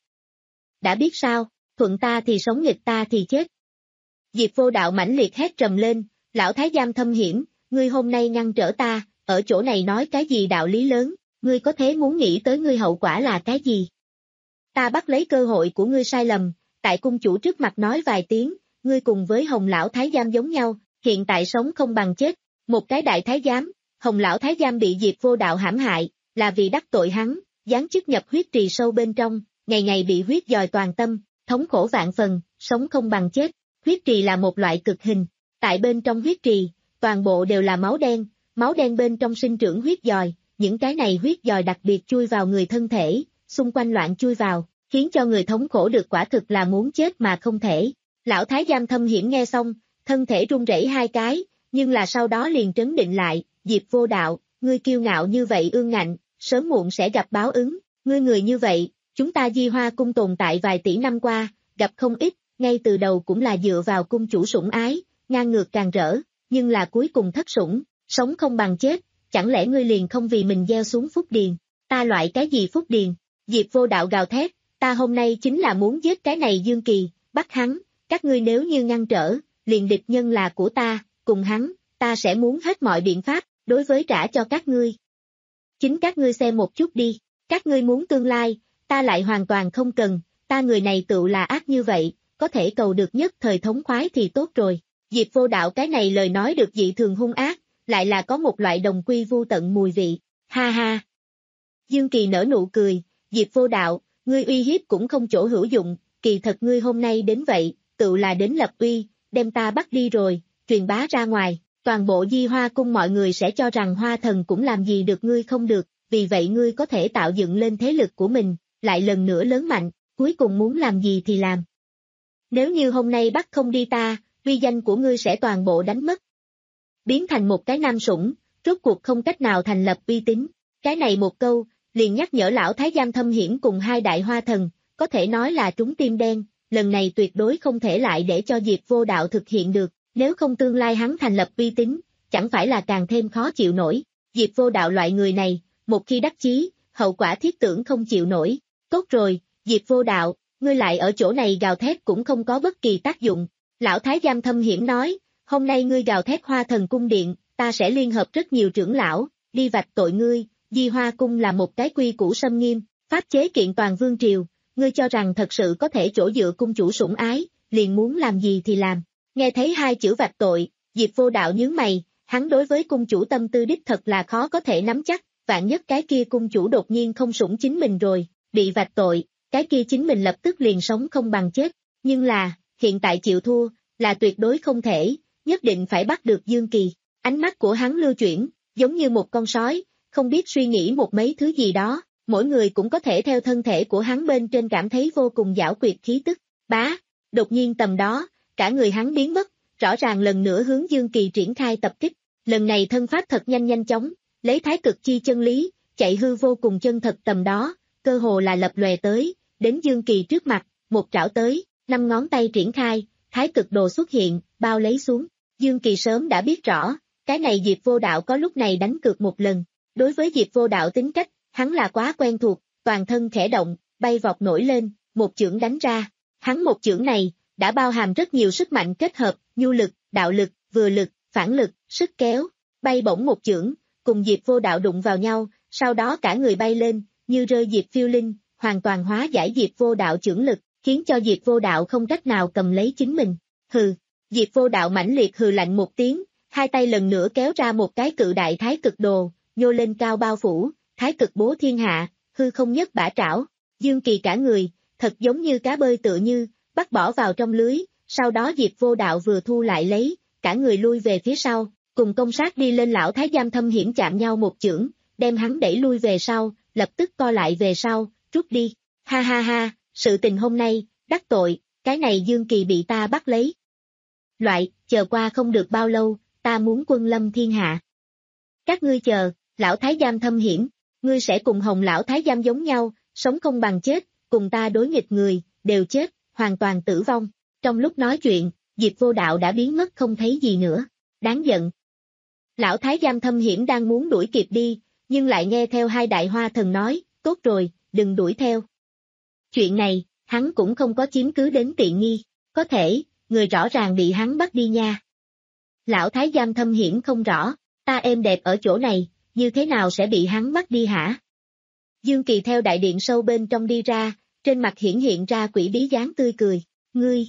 Đã biết sao, thuận ta thì sống nghịch ta thì chết. Diệp Vô Đạo mãnh liệt hét trầm lên, lão thái giám thâm hiểm, ngươi hôm nay ngăn trở ta, ở chỗ này nói cái gì đạo lý lớn, ngươi có thế muốn nghĩ tới ngươi hậu quả là cái gì? Ta bắt lấy cơ hội của ngươi sai lầm, tại cung chủ trước mặt nói vài tiếng, ngươi cùng với Hồng lão thái giám giống nhau, hiện tại sống không bằng chết, một cái đại thái giám, Hồng lão thái giám bị Diệp Vô Đạo hãm hại, là vì đắc tội hắn, giáng chức nhập huyết trì sâu bên trong, ngày ngày bị huyết dòi toàn tâm, thống khổ vạn phần, sống không bằng chết. Huyết trì là một loại cực hình, tại bên trong huyết trì, toàn bộ đều là máu đen, máu đen bên trong sinh trưởng huyết dòi, những cái này huyết dòi đặc biệt chui vào người thân thể, xung quanh loạn chui vào, khiến cho người thống khổ được quả thực là muốn chết mà không thể. Lão thái giám thâm hiểm nghe xong, thân thể run rẩy hai cái, nhưng là sau đó liền trấn định lại, Diệp Vô Đạo, ngươi kiêu ngạo như vậy ương ngạnh, sớm muộn sẽ gặp báo ứng, ngươi người như vậy, chúng ta Di Hoa cung tồn tại vài tỷ năm qua, gặp không ít, ngay từ đầu cũng là dựa vào cung chủ sủng ái, ngang ngược càng rỡ, nhưng là cuối cùng thất sủng, sống không bằng chết, chẳng lẽ ngươi liền không vì mình gieo xuống phúc điền, ta loại cái gì phúc điền? Diệp Vô Đạo gào thét, ta hôm nay chính là muốn giết cái này Dương Kỳ, bắt hắn, các ngươi nếu như ngăn trở, liền địch nhân là của ta, cùng hắn, ta sẽ muốn hết mọi biện pháp, đối với trả cho các ngươi. Chính các ngươi xem một chút đi, các ngươi muốn tương lai, ta lại hoàn toàn không cần, ta người này tựu là ác như vậy, có thể cầu được nhất thời thống khoái thì tốt rồi. Diệp Vô Đạo cái này lời nói được dị thường hung ác, lại là có một loại đồng quy vu tận mùi vị, ha ha. Dương Kỳ nở nụ cười, Diệp Vô Đạo, ngươi uy hiếp cũng không chỗ hữu dụng, kỳ thật ngươi hôm nay đến vậy, tự là đến lập uy, đem ta bắt đi rồi, truyền bá ra ngoài, toàn bộ Di Hoa cung mọi người sẽ cho rằng Hoa Thần cũng làm gì được ngươi không được, vì vậy ngươi có thể tạo dựng lên thế lực của mình, lại lần nữa lớn mạnh, cuối cùng muốn làm gì thì làm. Nếu như hôm nay bắt không đi ta, uy danh của ngươi sẽ toàn bộ đánh mất. Biến thành một cái nam sủng, rốt cuộc không cách nào thành lập uy tín. Cái này một câu, liền nhắc nhở lão thái giám thâm hiểm cùng hai đại hoa thần, có thể nói là trúng tim đen, lần này tuyệt đối không thể lại để cho Diệp Vô Đạo thực hiện được, nếu không tương lai hắn thành lập uy tín, chẳng phải là càng thêm khó chịu nổi. Diệp Vô Đạo loại người này, một khi đắc chí, hậu quả thiết tưởng không chịu nổi. Tốt rồi, Diệp Vô Đạo, ngươi lại ở chỗ này gào thét cũng không có bất kỳ tác dụng. Lão thái giám thâm hiểm nói, hôm nay ngươi gào thét Hoa Thần cung điện, ta sẽ liên hợp rất nhiều trưởng lão, đi vạch tội ngươi, Di Hoa cung là một cái quy củ xâm nghiêm, pháp chế kiện toàn vương triều, ngươi cho rằng thật sự có thể chỗ dựa cung chủ sủng ái, liền muốn làm gì thì làm. Nghe thấy hai chữ vạch tội, Diệp Vô Đạo nhướng mày, hắn đối với cung chủ tâm tư đích thật là khó có thể nắm chắc, vạn nhất cái kia cung chủ đột nhiên không sủng chính mình rồi, bị vạch tội, cái kia chính mình lập tức liền sống không bằng chết, nhưng là, hiện tại chịu thua, là tuyệt đối không thể, nhất định phải bắt được Dương Kỳ, ánh mắt của hắn lưu chuyển, giống như một con sói, không biết suy nghĩ một mấy thứ gì đó, mỗi người cũng có thể theo thân thể của hắn bên trên cảm thấy vô cùng giảo quyệt khí tức, bá, đột nhiên tầm đó, cả người hắn biến mất, rõ ràng lần nữa hướng Dương Kỳ triển khai tập kích, lần này thân pháp thật nhanh nhanh chóng, lấy thái cực chi chân lý, chạy hư vô cùng chân thật tầm đó, cơ hồ là lập lòe tới, đến Dương Kỳ trước mặt, một trảo tới, năm ngón tay triển khai, thái cực đồ xuất hiện, bao lấy xuống, Dương Kỳ sớm đã biết rõ, cái này Diệp Vô Đạo có lúc này đánh cược một lần, đối với Diệp Vô Đạo tính cách, hắn là quá quen thuộc, toàn thân khẽ động, bay vọt nổi lên, một chưởng đánh ra, hắn một chưởng này, đã bao hàm rất nhiều sức mạnh kết hợp, nhu lực, đạo lực, vừa lực, phản lực, sức kéo, bay bổng một chưởng, cùng Diệp Vô Đạo đụng vào nhau, sau đó cả người bay lên, như rơi diệp phiêu linh, hoàn toàn hóa giải Diệp Vô Đạo chưởng lực, khiến cho Diệp Vô Đạo không cách nào cầm lấy chính mình. Hừ, Diệp Vô Đạo mãnh liệt hừ lạnh một tiếng, hai tay lần nữa kéo ra một cái cự đại thái cực đồ, nhô lên cao bao phủ, thái cực bố thiên hạ, hư không nhất bả trảo, Dương Kỳ cả người, thật giống như cá bơi tựa như, bắt bỏ vào trong lưới, sau đó Diệp Vô Đạo vừa thu lại lấy, cả người lui về phía sau, cùng công sát đi lên lão thái giám Thâm Hiểm chạm nhau một chưởng, đem hắn đẩy lui về sau, lập tức co lại về sau, rút đi, ha ha ha, sự tình hôm nay, đắc tội, cái này Dương Kỳ bị ta bắt lấy. Loại, chờ qua không được bao lâu, ta muốn quân lâm thiên hạ. Các ngươi chờ, lão thái giám Thâm Hiểm, ngươi sẽ cùng Hồng lão thái giám giống nhau, sống không bằng chết, cùng ta đối nghịch người, đều chết, hoàn toàn tử vong. Trong lúc nói chuyện, Diệp Vô Đạo đã biến mất không thấy gì nữa, đáng giận. Lão thái giám Thâm Hiểm đang muốn đuổi kịp đi, nhưng lại nghe theo hai đại hoa thần nói, tốt rồi, đừng đuổi theo. Chuyện này, hắn cũng không có chiếm cứ đến tiện nghi, có thể, người rõ ràng bị hắn bắt đi nha. Lão thái giám Thâm Hiểm không rõ, ta êm đẹp ở chỗ này, như thế nào sẽ bị hắn bắt đi hả? Dương Kỳ theo đại điện sâu bên trong đi ra, trên mặt hiển hiện ra quỷ bí dáng tươi cười, ngươi.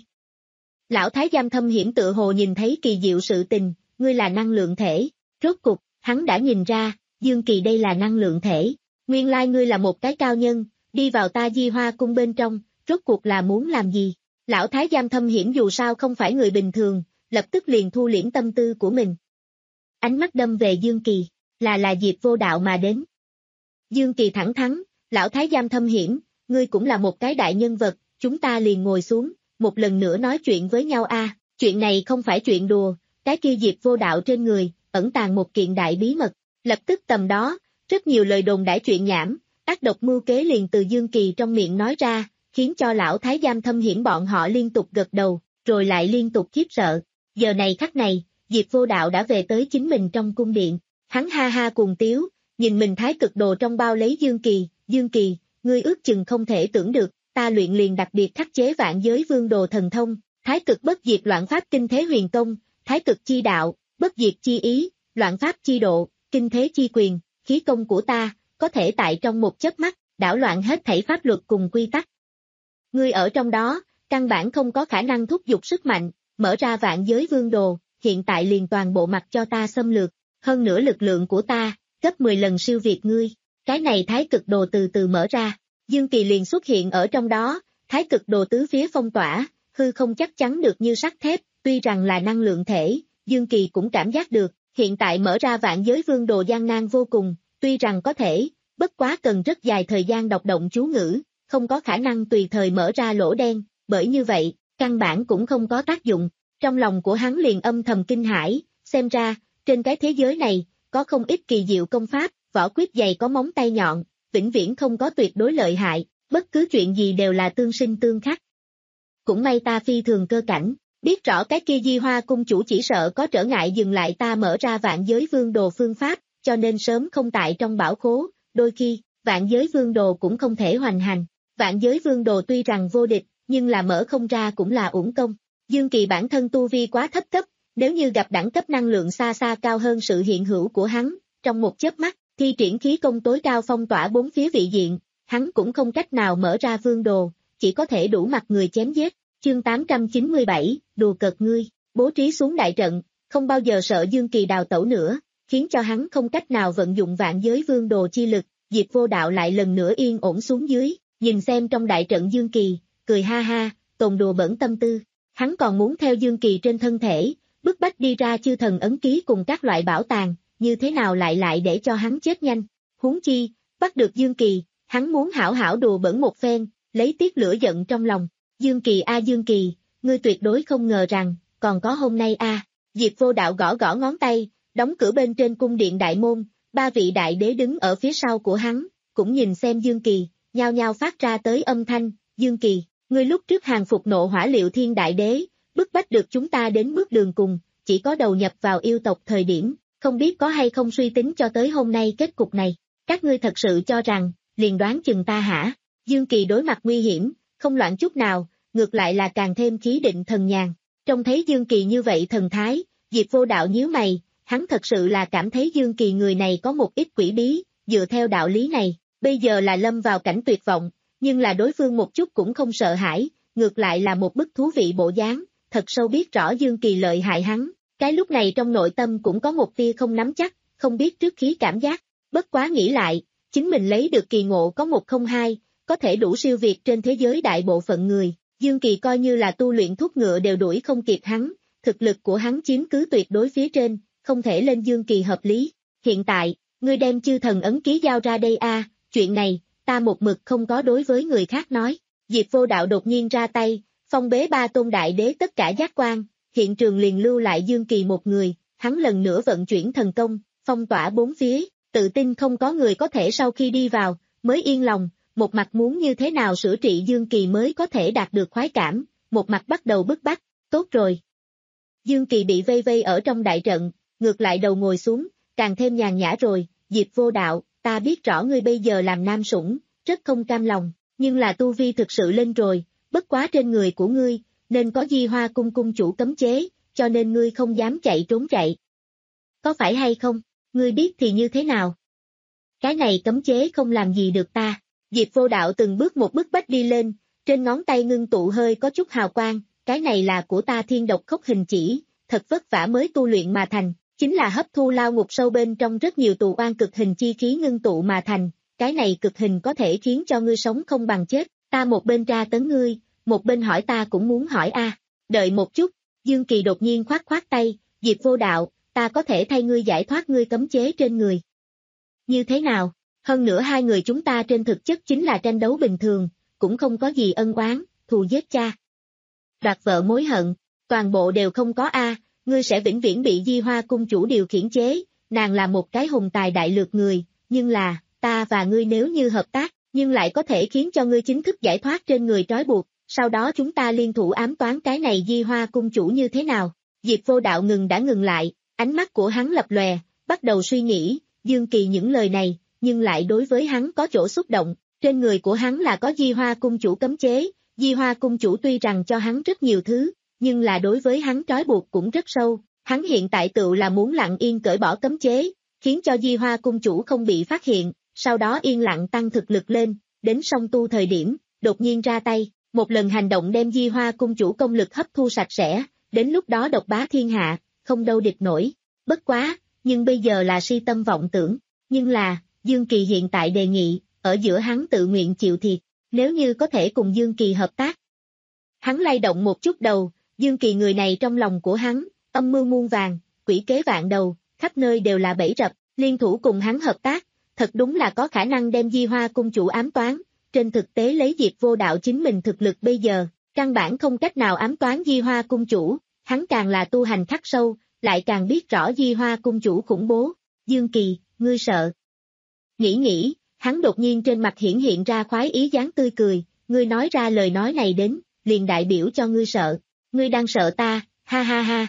Lão thái giám Thâm Hiểm tự hồ nhìn thấy kỳ diệu sự tình, ngươi là năng lượng thể, rốt cục, hắn đã nhìn ra, Dương Kỳ đây là năng lượng thể, nguyên lai ngươi là một cái cao nhân, đi vào ta Di Hoa cung bên trong, rốt cuộc là muốn làm gì? Lão thái giám Thâm Hiểm dù sao không phải người bình thường, lập tức liền thu liễm tâm tư của mình. Ánh mắt đâm về Dương Kỳ, là là Diệp Vô Đạo mà đến. Dương Kỳ thẳng thắn, lão thái giám Thâm Hiểm, ngươi cũng là một cái đại nhân vật, chúng ta liền ngồi xuống, một lần nữa nói chuyện với nhau a. Chuyện này không phải chuyện đùa, cái kia Diệp Vô Đạo trên người, ẩn tàng một kiện đại bí mật, lập tức tầm đó, rất nhiều lời đồn đãi chuyện nhảm, ác độc mưu kế liền từ Dương Kỳ trong miệng nói ra, khiến cho lão thái giám Thâm Hiểm bọn họ liên tục gật đầu, rồi lại liên tục khiếp sợ. Giờ này khắc này, Diệp Vô Đạo đã về tới chính mình trong cung điện, hắn ha ha cuồng tiếu, nhìn mình thái cực đồ trong bao lấy Dương Kỳ, Dương Kỳ, ngươi ước chừng không thể tưởng được, ta luyện liền đặc biệt khắc chế vạn giới vương đồ thần thông, thái cực bất diệt loạn pháp kinh thế huyền công, thái cực chi đạo, bất diệt chi ý, loạn pháp chi độ, kinh thế chi quyền, khí công của ta, có thể tại trong một chớp mắt, đảo loạn hết thảy pháp luật cùng quy tắc. Ngươi ở trong đó, căn bản không có khả năng thúc giục sức mạnh, mở ra vạn giới vương đồ, hiện tại liền toàn bộ mặt cho ta xâm lược, hơn nữa lực lượng của ta, gấp mười lần siêu việt ngươi, cái này thái cực đồ từ từ mở ra, Dương Kỳ liền xuất hiện ở trong đó, thái cực đồ tứ phía phong tỏa, hư không chắc chắn được như sắt thép, tuy rằng là năng lượng thể, Dương Kỳ cũng cảm giác được, hiện tại mở ra vạn giới vương đồ gian nan vô cùng, tuy rằng có thể, bất quá cần rất dài thời gian đọc động chú ngữ, không có khả năng tùy thời mở ra lỗ đen, bởi như vậy, căn bản cũng không có tác dụng, trong lòng của hắn liền âm thầm kinh hãi, xem ra, trên cái thế giới này, có không ít kỳ diệu công pháp, võ quyết dày có móng tay nhọn, vĩnh viễn không có tuyệt đối lợi hại, bất cứ chuyện gì đều là tương sinh tương khắc. Cũng may ta phi thường cơ cảnh, biết rõ cái kia Di Hoa cung chủ chỉ sợ có trở ngại dừng lại ta mở ra vạn giới vương đồ phương pháp, cho nên sớm không tại trong bảo khố, đôi khi, vạn giới vương đồ cũng không thể hoành hành, vạn giới vương đồ tuy rằng vô địch, nhưng là mở không ra cũng là uổng công. Dương Kỳ bản thân tu vi quá thấp cấp, nếu như gặp đẳng cấp năng lượng xa xa cao hơn sự hiện hữu của hắn, trong một chớp mắt, thi triển khí công tối cao phong tỏa bốn phía vị diện, hắn cũng không cách nào mở ra vương đồ, chỉ có thể đủ mặt người chém giết. Chương tám trăm chín mươi bảy, đùa cợt ngươi, bố trí xuống đại trận, không bao giờ sợ Dương Kỳ đào tẩu nữa, khiến cho hắn không cách nào vận dụng vạn giới vương đồ chi lực, Diệp Vô Đạo lại lần nữa yên ổn xuống dưới, nhìn xem trong đại trận Dương Kỳ, cười ha ha, tồn đùa bẩn tâm tư. Hắn còn muốn theo Dương Kỳ trên thân thể, bức bách đi ra chư thần ấn ký cùng các loại bảo tàng, như thế nào lại lại để cho hắn chết nhanh. Huống chi, bắt được Dương Kỳ, hắn muốn hảo hảo đùa bẩn một phen, lấy tiết lửa giận trong lòng. Dương Kỳ a Dương Kỳ, ngươi tuyệt đối không ngờ rằng, còn có hôm nay a. Diệp Vô Đạo gõ gõ ngón tay, đóng cửa bên trên cung điện đại môn, ba vị đại đế đứng ở phía sau của hắn, cũng nhìn xem Dương Kỳ, nhao nhao phát ra tới âm thanh, Dương Kỳ, ngươi lúc trước hàng phục nộ hỏa liệu thiên đại đế, bức bách được chúng ta đến bước đường cùng, chỉ có đầu nhập vào yêu tộc thời điểm, không biết có hay không suy tính cho tới hôm nay kết cục này, các ngươi thật sự cho rằng, liền đoán chừng ta hả? Dương Kỳ đối mặt nguy hiểm, không loạn chút nào, ngược lại là càng thêm khí định thần nhàn. Trông thấy Dương Kỳ như vậy thần thái, Diệp Vô Đạo nhíu mày, hắn thật sự là cảm thấy Dương Kỳ người này có một ít quỷ bí, dựa theo đạo lý này, bây giờ là lâm vào cảnh tuyệt vọng, nhưng là đối phương một chút cũng không sợ hãi, ngược lại là một bức thú vị bộ dáng, thật sâu biết rõ Dương Kỳ lợi hại hắn, cái lúc này trong nội tâm cũng có một tia không nắm chắc, không biết trước khí cảm giác, bất quá nghĩ lại, chính mình lấy được kỳ ngộ có một không hai, có thể đủ siêu việt trên thế giới đại bộ phận người, Dương Kỳ coi như là tu luyện thuốc ngựa đều đuổi không kịp hắn, thực lực của hắn chiếm cứ tuyệt đối phía trên, không thể lên Dương Kỳ hợp lý. Hiện tại, ngươi đem chư thần ấn ký giao ra đây a, chuyện này, ta một mực không có đối với người khác nói. Diệp Vô Đạo đột nhiên ra tay, phong bế ba tôn đại đế tất cả giác quan, hiện trường liền lưu lại Dương Kỳ một người, hắn lần nữa vận chuyển thần công, phong tỏa bốn phía, tự tin không có người có thể sau khi đi vào, mới yên lòng, một mặt muốn như thế nào sửa trị Dương Kỳ mới có thể đạt được khoái cảm, một mặt bắt đầu bức bách, tốt rồi. Dương Kỳ bị vây vây ở trong đại trận, ngược lại đầu ngồi xuống, càng thêm nhàn nhã rồi, Diệp Vô Đạo, ta biết rõ ngươi bây giờ làm nam sủng, rất không cam lòng, nhưng là tu vi thực sự lên rồi, bất quá trên người của ngươi, nên có Di Hoa cung cung chủ cấm chế, cho nên ngươi không dám chạy trốn chạy. Có phải hay không, ngươi biết thì như thế nào? Cái này cấm chế không làm gì được ta. Diệp Vô Đạo từng bước một bước bách đi lên, trên ngón tay ngưng tụ hơi có chút hào quang, cái này là của ta thiên độc khốc hình chỉ, thật vất vả mới tu luyện mà thành, chính là hấp thu lao ngục sâu bên trong rất nhiều tù oan cực hình chi khí ngưng tụ mà thành, cái này cực hình có thể khiến cho ngươi sống không bằng chết, ta một bên tra tấn ngươi, một bên hỏi ta cũng muốn hỏi a. Đợi một chút, Dương Kỳ đột nhiên khoát khoát tay, Diệp Vô Đạo, ta có thể thay ngươi giải thoát ngươi cấm chế trên người. Như thế nào? Hơn nữa hai người chúng ta trên thực chất chính là tranh đấu bình thường, cũng không có gì ân oán, thù giết cha. Đoạt vợ mối hận, toàn bộ đều không có a, ngươi sẽ vĩnh viễn bị Di Hoa cung chủ điều khiển chế, nàng là một cái hùng tài đại lược người, nhưng là, ta và ngươi nếu như hợp tác, nhưng lại có thể khiến cho ngươi chính thức giải thoát trên người trói buộc, sau đó chúng ta liên thủ ám toán cái này Di Hoa cung chủ như thế nào? Diệp Vô Đạo ngừng đã ngừng lại, ánh mắt của hắn lập lòe, bắt đầu suy nghĩ, Dương Kỳ những lời này, nhưng lại đối với hắn có chỗ xúc động, trên người của hắn là có Di Hoa cung chủ cấm chế, Di Hoa cung chủ tuy rằng cho hắn rất nhiều thứ, nhưng là đối với hắn trói buộc cũng rất sâu, hắn hiện tại tự là muốn lặng yên cởi bỏ cấm chế, khiến cho Di Hoa cung chủ không bị phát hiện, sau đó yên lặng tăng thực lực lên, đến song tu thời điểm, đột nhiên ra tay, một lần hành động đem Di Hoa cung chủ công lực hấp thu sạch sẽ, đến lúc đó độc bá thiên hạ, không đâu địch nổi, bất quá, nhưng bây giờ là si tâm vọng tưởng, nhưng là, Dương Kỳ hiện tại đề nghị, ở giữa hắn tự nguyện chịu thiệt, nếu như có thể cùng Dương Kỳ hợp tác. Hắn lay động một chút đầu, Dương Kỳ người này trong lòng của hắn, âm mưu muôn vàng, quỷ kế vạn đầu, khắp nơi đều là bẫy rập, liên thủ cùng hắn hợp tác, thật đúng là có khả năng đem Di Hoa cung chủ ám toán, trên thực tế lấy Diệp Vô Đạo chính mình thực lực bây giờ, căn bản không cách nào ám toán Di Hoa cung chủ, hắn càng là tu hành khắc sâu, lại càng biết rõ Di Hoa cung chủ khủng bố, Dương Kỳ, ngươi sợ. Nghĩ nghĩ, hắn đột nhiên trên mặt hiển hiện ra khoái ý dáng tươi cười, ngươi nói ra lời nói này đến, liền đại biểu cho ngươi sợ, ngươi đang sợ ta, ha ha ha.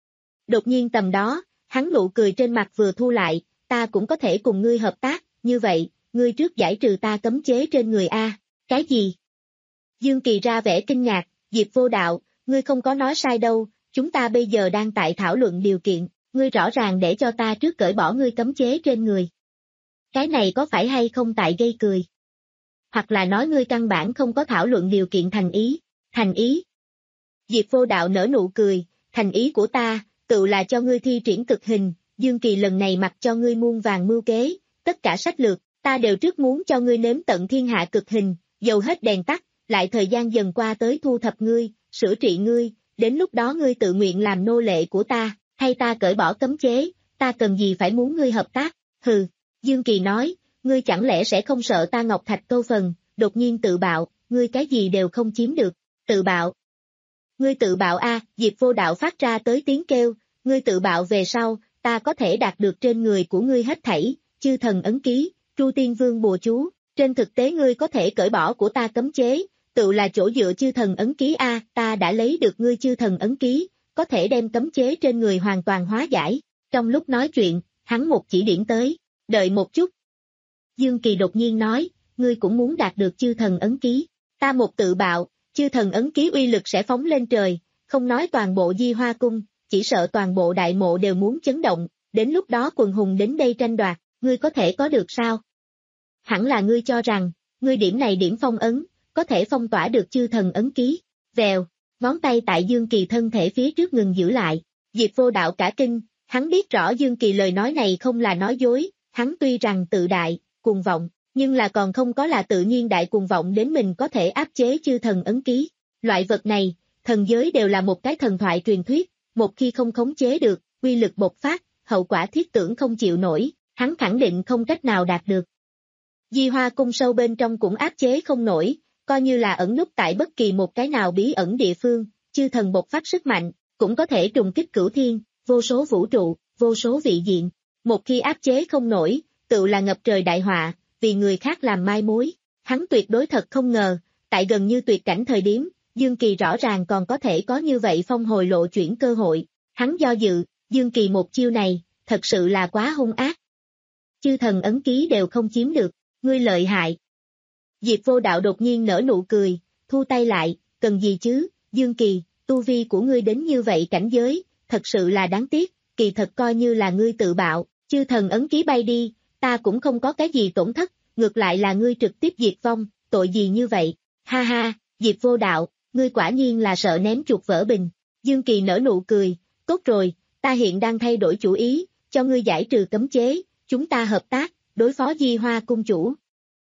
Đột nhiên tầm đó, hắn nụ cười trên mặt vừa thu lại, ta cũng có thể cùng ngươi hợp tác, như vậy, ngươi trước giải trừ ta cấm chế trên người A, cái gì? Dương Kỳ ra vẻ kinh ngạc, Diệp Vô Đạo, ngươi không có nói sai đâu, chúng ta bây giờ đang tại thảo luận điều kiện, ngươi rõ ràng để cho ta trước cởi bỏ ngươi cấm chế trên người. Cái này có phải hay không tại gây cười? Hoặc là nói ngươi căn bản không có thảo luận điều kiện thành ý, thành ý. Diệp Vô Đạo nở nụ cười, thành ý của ta, tự là cho ngươi thi triển cực hình, Dương Kỳ lần này mặc cho ngươi muôn vàng mưu kế, tất cả sách lược, ta đều trước muốn cho ngươi nếm tận thiên hạ cực hình, dầu hết đèn tắt, lại thời gian dần qua tới thu thập ngươi, sửa trị ngươi, đến lúc đó ngươi tự nguyện làm nô lệ của ta, hay ta cởi bỏ cấm chế, ta cần gì phải muốn ngươi hợp tác, hừ, Dương Kỳ nói, ngươi chẳng lẽ sẽ không sợ ta Ngọc Thạch câu phần, đột nhiên tự bạo, ngươi cái gì đều không chiếm được, tự bạo. Ngươi tự bạo a, Diệp Vô Đạo phát ra tới tiếng kêu, ngươi tự bạo về sau, ta có thể đạt được trên người của ngươi hết thảy, chư thần ấn ký, Tru Tiên Vương bùa chú, trên thực tế ngươi có thể cởi bỏ của ta cấm chế, tự là chỗ dựa chư thần ấn ký a, ta đã lấy được ngươi chư thần ấn ký, có thể đem cấm chế trên người hoàn toàn hóa giải. Trong lúc nói chuyện, hắn một chỉ điểm tới, đợi một chút. Dương Kỳ đột nhiên nói, ngươi cũng muốn đạt được chư thần ấn ký, ta một tự bạo, chư thần ấn ký uy lực sẽ phóng lên trời, không nói toàn bộ Di Hoa Cung, chỉ sợ toàn bộ đại mộ đều muốn chấn động, đến lúc đó quần hùng đến đây tranh đoạt, ngươi có thể có được sao? Hẳn là ngươi cho rằng, ngươi điểm này điểm phong ấn, có thể phong tỏa được chư thần ấn ký, vèo, ngón tay tại Dương Kỳ thân thể phía trước ngừng giữ lại, Diệp Vô Đạo cả kinh, hắn biết rõ Dương Kỳ lời nói này không là nói dối, hắn tuy rằng tự đại, cuồng vọng, nhưng là còn không có là tự nhiên đại cuồng vọng đến mình có thể áp chế chư thần ấn ký, loại vật này, thần giới đều là một cái thần thoại truyền thuyết, một khi không khống chế được, uy lực bộc phát, hậu quả thiết tưởng không chịu nổi, hắn khẳng định không cách nào đạt được. Di Hoa Cung sâu bên trong cũng áp chế không nổi, coi như là ẩn núp tại bất kỳ một cái nào bí ẩn địa phương, chư thần bộc phát sức mạnh, cũng có thể trùng kích cửu thiên, vô số vũ trụ, vô số vị diện. Một khi áp chế không nổi, tự là ngập trời đại họa, vì người khác làm mai mối. Hắn tuyệt đối thật không ngờ, tại gần như tuyệt cảnh thời điểm, Dương Kỳ rõ ràng còn có thể có như vậy phong hồi lộ chuyển cơ hội. Hắn do dự, Dương Kỳ một chiêu này, thật sự là quá hung ác. Chư thần ấn ký đều không chiếm được, ngươi lợi hại. Diệp Vô Đạo đột nhiên nở nụ cười, thu tay lại, cần gì chứ, Dương Kỳ, tu vi của ngươi đến như vậy cảnh giới, thật sự là đáng tiếc, kỳ thật coi như là ngươi tự bạo, chư thần ấn ký bay đi, ta cũng không có cái gì tổn thất, ngược lại là ngươi trực tiếp diệt vong, tội gì như vậy, ha ha, Diệp Vô Đạo, ngươi quả nhiên là sợ ném chuột vỡ bình, Dương Kỳ nở nụ cười, tốt rồi, ta hiện đang thay đổi chủ ý, cho ngươi giải trừ cấm chế, chúng ta hợp tác, đối phó Di Hoa Cung chủ.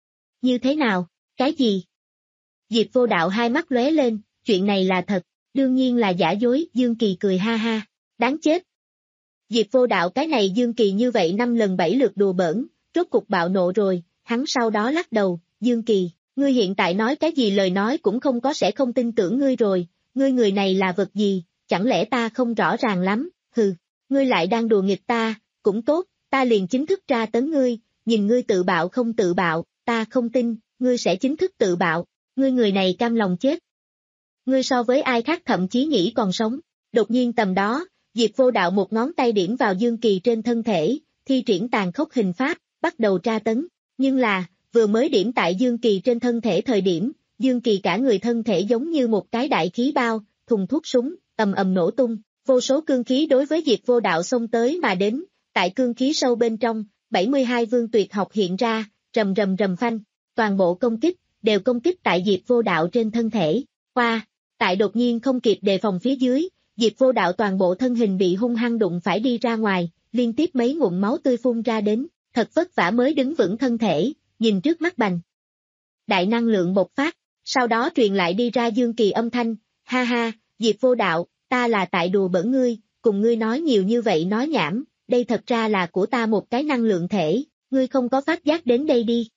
Như thế nào, cái gì? Diệp Vô Đạo hai mắt lóe lên, chuyện này là thật, đương nhiên là giả dối, Dương Kỳ cười ha ha, đáng chết. Diệp Vô Đạo cái này Dương Kỳ như vậy năm lần bảy lượt đùa bỡn, rốt cục bạo nộ rồi, hắn sau đó lắc đầu, Dương Kỳ, ngươi hiện tại nói cái gì lời nói cũng không có sẽ không tin tưởng ngươi rồi, ngươi người này là vật gì, chẳng lẽ ta không rõ ràng lắm, hừ, ngươi lại đang đùa nghịch ta, cũng tốt, ta liền chính thức tra tấn ngươi, nhìn ngươi tự bạo không tự bạo, ta không tin, ngươi sẽ chính thức tự bạo, ngươi người này cam lòng chết. Ngươi so với ai khác thậm chí nghĩ còn sống, đột nhiên tầm đó, Diệp Vô Đạo một ngón tay điểm vào Dương Kỳ trên thân thể, thi triển tàn khốc hình pháp, bắt đầu tra tấn, nhưng là, vừa mới điểm tại Dương Kỳ trên thân thể thời điểm, Dương Kỳ cả người thân thể giống như một cái đại khí bao, thùng thuốc súng, ầm ầm nổ tung, vô số cương khí đối với Diệp Vô Đạo xông tới mà đến, tại cương khí sâu bên trong, bảy mươi hai vương tuyệt học hiện ra, rầm rầm rầm phanh, toàn bộ công kích, đều công kích tại Diệp Vô Đạo trên thân thể, qua, tại đột nhiên không kịp đề phòng phía dưới, Diệp Vô Đạo toàn bộ thân hình bị hung hăng đụng phải đi ra ngoài, liên tiếp mấy ngụm máu tươi phun ra đến, thật vất vả mới đứng vững thân thể, nhìn trước mắt bành. Đại năng lượng bộc phát, sau đó truyền lại đi ra Dương Kỳ âm thanh, ha ha, Diệp Vô Đạo, ta là tại đùa bỡn ngươi, cùng ngươi nói nhiều như vậy nói nhảm, đây thật ra là của ta một cái năng lượng thể, ngươi không có phát giác đến đây đi.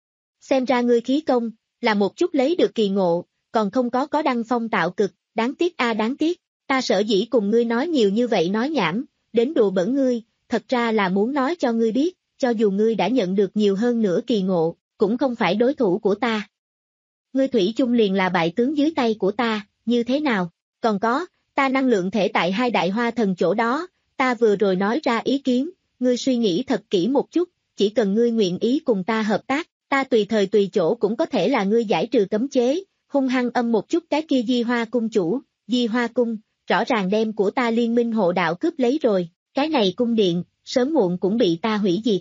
Xem ra ngươi khí công, là một chút lấy được kỳ ngộ, còn không có có đăng phong tạo cực, đáng tiếc a đáng tiếc, ta sở dĩ cùng ngươi nói nhiều như vậy nói nhảm, đến đùa bỡn ngươi, thật ra là muốn nói cho ngươi biết, cho dù ngươi đã nhận được nhiều hơn nữa kỳ ngộ, cũng không phải đối thủ của ta. Ngươi thủy chung liền là bại tướng dưới tay của ta, như thế nào, còn có, ta năng lượng thể tại hai đại hoa thần chỗ đó, ta vừa rồi nói ra ý kiến, ngươi suy nghĩ thật kỹ một chút, chỉ cần ngươi nguyện ý cùng ta hợp tác, ta tùy thời tùy chỗ cũng có thể là ngươi giải trừ cấm chế, hung hăng âm một chút cái kia Di Hoa Cung chủ, Di Hoa Cung, rõ ràng đem của ta liên minh hộ đạo cướp lấy rồi, cái này cung điện, sớm muộn cũng bị ta hủy diệt.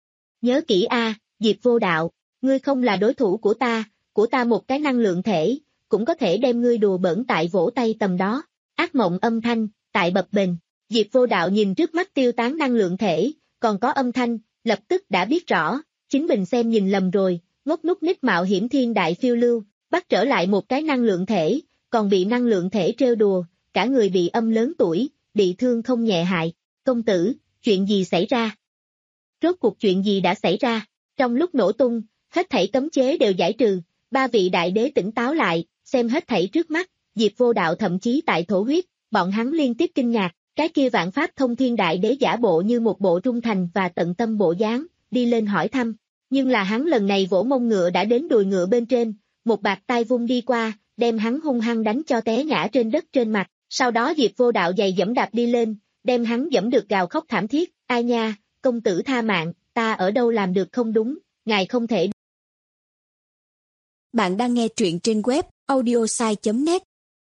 Nhớ kỹ a, Diệp Vô Đạo, ngươi không là đối thủ của ta, của ta một cái năng lượng thể, cũng có thể đem ngươi đùa bỡn tại vỗ tay tầm đó, ác mộng âm thanh, tại bập bềnh, Diệp Vô Đạo nhìn trước mắt tiêu tán năng lượng thể, còn có âm thanh, lập tức đã biết rõ, chính mình xem nhìn lầm rồi, ngốc núc ních mạo hiểm thiên đại phiêu lưu, bắt trở lại một cái năng lượng thể, còn bị năng lượng thể trêu đùa, cả người bị âm lớn tuổi, bị thương không nhẹ hại. Công tử, chuyện gì xảy ra? Rốt cuộc chuyện gì đã xảy ra? Trong lúc nổ tung, hết thảy cấm chế đều giải trừ, ba vị đại đế tỉnh táo lại, xem hết thảy trước mắt, Diệp Vô Đạo thậm chí tại thổ huyết, bọn hắn liên tiếp kinh ngạc, cái kia vạn pháp thông thiên đại đế giả bộ như một bộ trung thành và tận tâm bộ dáng, đi lên hỏi thăm, nhưng là hắn lần này vỗ mông ngựa đã đến đùi ngựa bên trên, một bạt tai vung đi qua, đem hắn hung hăng đánh cho té ngã trên đất trên mặt, sau đó Diệp Vô Đạo giày dẫm đạp đi lên, đem hắn dẫm được gào khóc thảm thiết, ai nha, công tử tha mạng, ta ở đâu làm được không đúng, ngài không thể. Bạn đang nghe truyện trên web audiosai chấm net.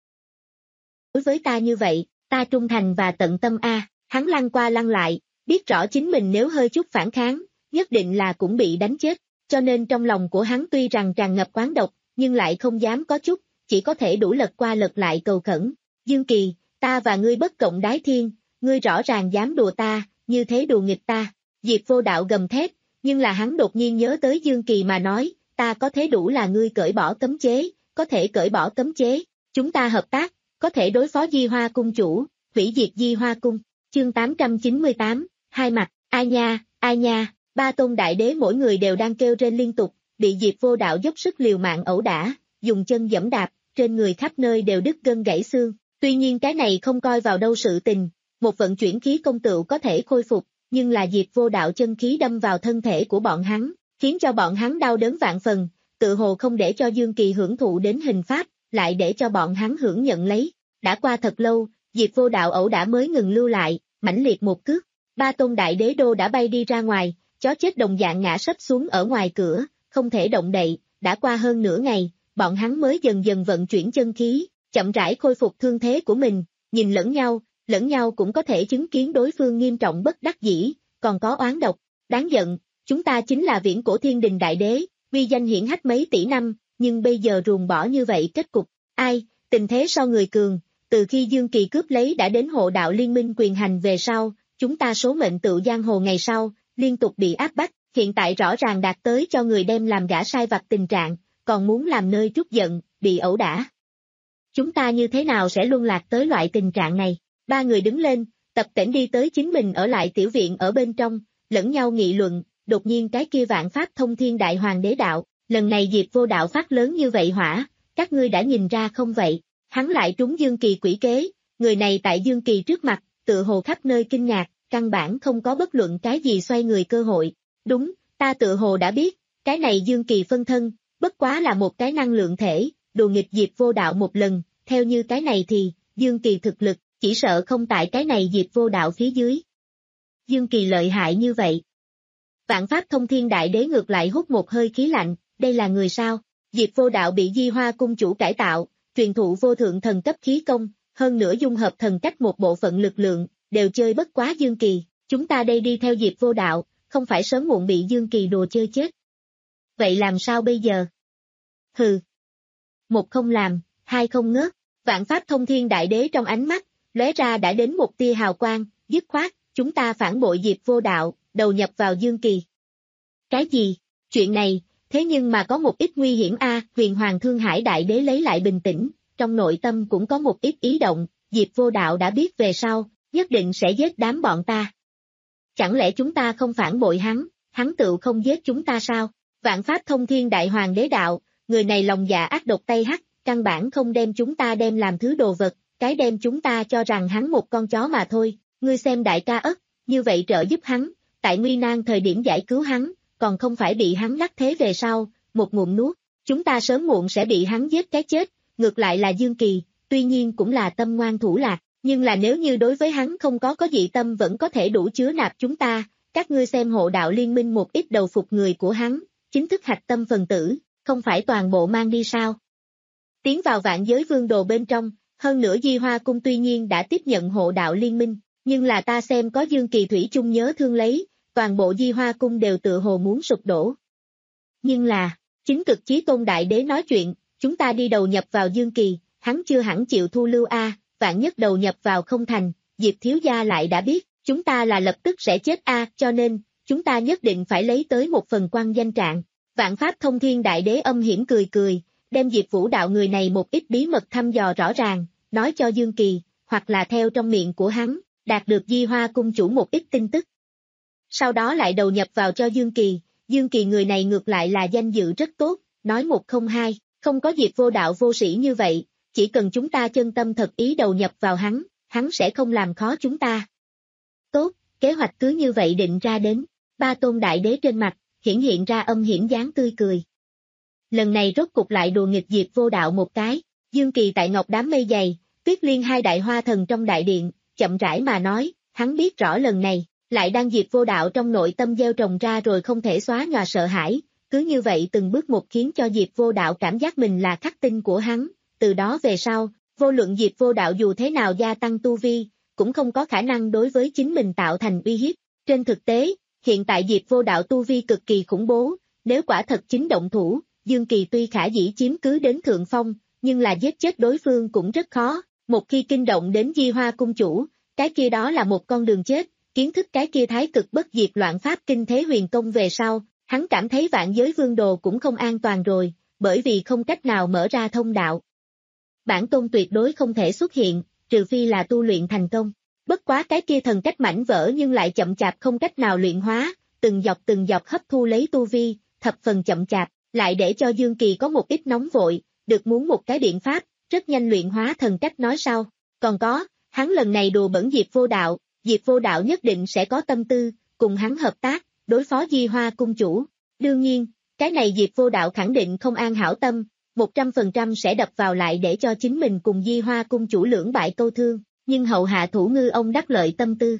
Đối với ta như vậy, ta trung thành và tận tâm a, hắn lăn qua lăn lại, biết rõ chính mình nếu hơi chút phản kháng, nhất định là cũng bị đánh chết, cho nên trong lòng của hắn tuy rằng tràn ngập oán độc, nhưng lại không dám có chút, chỉ có thể đủ lật qua lật lại cầu khẩn. Dương Kỳ, ta và ngươi bất cộng đái thiên, ngươi rõ ràng dám đùa ta, như thế đùa nghịch ta. Diệp Vô Đạo gầm thét, nhưng là hắn đột nhiên nhớ tới Dương Kỳ mà nói, ta có thể đủ là ngươi cởi bỏ cấm chế, có thể cởi bỏ cấm chế, chúng ta hợp tác, có thể đối phó Di Hoa cung chủ, hủy diệt Di Hoa cung. Chương tám trăm chín mươi tám, hai mặt, ai nha, ai nha, ba tôn đại đế mỗi người đều đang kêu rên liên tục, bị Diệp Vô Đạo dốc sức liều mạng ẩu đả, dùng chân giẫm đạp, trên người khắp nơi đều đứt gân gãy xương, tuy nhiên cái này không coi vào đâu sự tình, một vận chuyển khí công tựu có thể khôi phục, nhưng là Diệp Vô Đạo chân khí đâm vào thân thể của bọn hắn, khiến cho bọn hắn đau đớn vạn phần, tự hồ không để cho Dương Kỳ hưởng thụ đến hình pháp, lại để cho bọn hắn hưởng nhận lấy. Đã qua thật lâu, Diệp Vô Đạo ẩu đả mới ngừng lưu lại, mãnh liệt một cước, ba tôn đại đế đô đã bay đi ra ngoài, chó chết đồng dạng ngã sấp xuống ở ngoài cửa, không thể động đậy, đã qua hơn nửa ngày, bọn hắn mới dần dần vận chuyển chân khí, chậm rãi khôi phục thương thế của mình, nhìn lẫn nhau, lẫn nhau cũng có thể chứng kiến đối phương nghiêm trọng bất đắc dĩ, còn có oán độc, đáng giận, chúng ta chính là viễn cổ thiên đình đại đế, uy danh hiển hách mấy tỷ năm, nhưng bây giờ ruồng bỏ như vậy kết cục, ai, tình thế so người cường, từ khi Dương Kỳ cướp lấy đã đến hộ đạo liên minh quyền hành về sau, chúng ta số mệnh tự giang hồ ngày sau, liên tục bị áp bách, hiện tại rõ ràng đạt tới cho người đem làm gã sai vặt tình trạng, còn muốn làm nơi trút giận, bị ẩu đả. Chúng ta như thế nào sẽ luân lạc tới loại tình trạng này? Ba người đứng lên, tập tễnh đi tới chính mình ở lại tiểu viện ở bên trong, lẫn nhau nghị luận, đột nhiên cái kia vạn pháp thông thiên đại hoàng đế đạo, lần này Diệp Vô Đạo phát lớn như vậy hỏa, các ngươi đã nhìn ra không vậy? Hắn lại trúng Dương Kỳ quỷ kế, người này tại Dương Kỳ trước mặt, tự hồ khắp nơi kinh ngạc, căn bản không có bất luận cái gì xoay người cơ hội. Đúng, ta tự hồ đã biết, cái này Dương Kỳ phân thân, bất quá là một cái năng lượng thể, đùa nghịch Diệp Vô Đạo một lần, theo như cái này thì, Dương Kỳ thực lực, chỉ sợ không tại cái này Diệp Vô Đạo phía dưới. Dương Kỳ lợi hại như vậy. Vạn pháp thông thiên đại đế ngược lại hút một hơi khí lạnh, đây là người sao? Diệp Vô Đạo bị Di Hoa cung chủ cải tạo, truyền thụ vô thượng thần cấp khí công, hơn nữa dung hợp thần cách một bộ phận lực lượng, đều chơi bất quá Dương Kỳ, chúng ta đây đi theo Diệp Vô Đạo, không phải sớm muộn bị Dương Kỳ đùa chơi chết. Vậy làm sao bây giờ? Hừ. Một không làm, hai không ngớt, vạn pháp thông thiên đại đế trong ánh mắt, lóe ra đã đến một tia hào quang, dứt khoát, chúng ta phản bội Diệp Vô Đạo, đầu nhập vào Dương Kỳ. Cái gì? Chuyện này, thế nhưng mà có một ít nguy hiểm a, Huyền Hoàng Thương Hải đại đế lấy lại bình tĩnh, trong nội tâm cũng có một ít ý động, Diệp Vô Đạo đã biết về sau, nhất định sẽ giết đám bọn ta. Chẳng lẽ chúng ta không phản bội hắn, hắn tự không giết chúng ta sao? Vạn pháp thông thiên đại hoàng đế đạo, người này lòng dạ ác độc tay hắc, căn bản không đem chúng ta đem làm thứ đồ vật, cái đem chúng ta cho rằng hắn một con chó mà thôi, ngươi xem đại ca ất, như vậy trợ giúp hắn, tại nguy nan thời điểm giải cứu hắn, còn không phải bị hắn lắc thế về sau, một ngụm nuốt, chúng ta sớm muộn sẽ bị hắn giết cái chết, ngược lại là Dương Kỳ, tuy nhiên cũng là tâm ngoan thủ lạc, nhưng là nếu như đối với hắn không có có dị tâm vẫn có thể đủ chứa nạp chúng ta, các ngươi xem hộ đạo liên minh một ít đầu phục người của hắn, chính thức hạch tâm phần tử, không phải toàn bộ mang đi sao? Tiến vào vạn giới vương đồ bên trong, hơn nữa Di Hoa cung tuy nhiên đã tiếp nhận hộ đạo liên minh, nhưng là ta xem có Dương Kỳ thủy chung nhớ thương lấy, toàn bộ Di Hoa cung đều tự hồ muốn sụp đổ. Nhưng là, chính cực chí tôn đại đế nói chuyện, chúng ta đi đầu nhập vào Dương Kỳ, hắn chưa hẳn chịu thu lưu a, vạn nhất đầu nhập vào không thành, Diệp thiếu gia lại đã biết, chúng ta là lập tức sẽ chết a, cho nên, chúng ta nhất định phải lấy tới một phần quan danh trạng. Vạn Pháp Thông Thiên Đại Đế âm hiểm cười cười, đem Diệp Vũ Đạo người này một ít bí mật thăm dò rõ ràng, nói cho Dương Kỳ, hoặc là theo trong miệng của hắn, đạt được Di Hoa cung chủ một ít tin tức. Sau đó lại đầu nhập vào cho Dương Kỳ, Dương Kỳ người này ngược lại là danh dự rất tốt, nói một không hai, không có Diệp Vô Đạo vô sĩ như vậy, chỉ cần chúng ta chân tâm thật ý đầu nhập vào hắn, hắn sẽ không làm khó chúng ta. Tốt, kế hoạch cứ như vậy định ra đến, Ba Tôn Đại Đế trên mặt, hiển hiện ra âm hiểm dáng tươi cười. Lần này rốt cục lại đùa nghịch Diệp Vô Đạo một cái, Dương Kỳ tại ngọc đám mây dày, Tuyết Liên hai đại hoa thần trong đại điện, chậm rãi mà nói, hắn biết rõ lần này, lại đang Diệp Vô Đạo trong nội tâm gieo trồng ra rồi không thể xóa nhòa sợ hãi, cứ như vậy từng bước một khiến cho Diệp Vô Đạo cảm giác mình là khắc tinh của hắn, từ đó về sau, vô luận Diệp Vô Đạo dù thế nào gia tăng tu vi, cũng không có khả năng đối với chính mình tạo thành uy hiếp. Trên thực tế, hiện tại Diệp Vô Đạo tu vi cực kỳ khủng bố, nếu quả thật chính động thủ, Dương Kỳ tuy khả dĩ chiếm cứ đến thượng phong, nhưng là giết chết đối phương cũng rất khó, một khi kinh động đến Di Hoa cung chủ, cái kia đó là một con đường chết, kiến thức cái kia thái cực bất diệt loạn pháp kinh thế huyền công về sau, hắn cảm thấy vạn giới vương đồ cũng không an toàn rồi, bởi vì không cách nào mở ra thông đạo. Bản tôn tuyệt đối không thể xuất hiện, trừ phi là tu luyện thành công. Bất quá cái kia thần cách mảnh vỡ nhưng lại chậm chạp không cách nào luyện hóa, từng dọc từng dọc hấp thu lấy tu vi, thập phần chậm chạp, lại để cho Dương Kỳ có một ít nóng vội, được muốn một cái biện pháp, rất nhanh luyện hóa thần cách nói sau. Còn có, hắn lần này đùa bẩn Diệp Vô Đạo, Diệp Vô Đạo nhất định sẽ có tâm tư, cùng hắn hợp tác, đối phó Di Hoa cung chủ. Đương nhiên, cái này Diệp Vô Đạo khẳng định không an hảo tâm, một trăm phần trăm sẽ đập vào lại để cho chính mình cùng Di Hoa cung chủ lưỡng bại câu thương, nhưng hậu hạ thủ ngư ông đắc lợi tâm tư.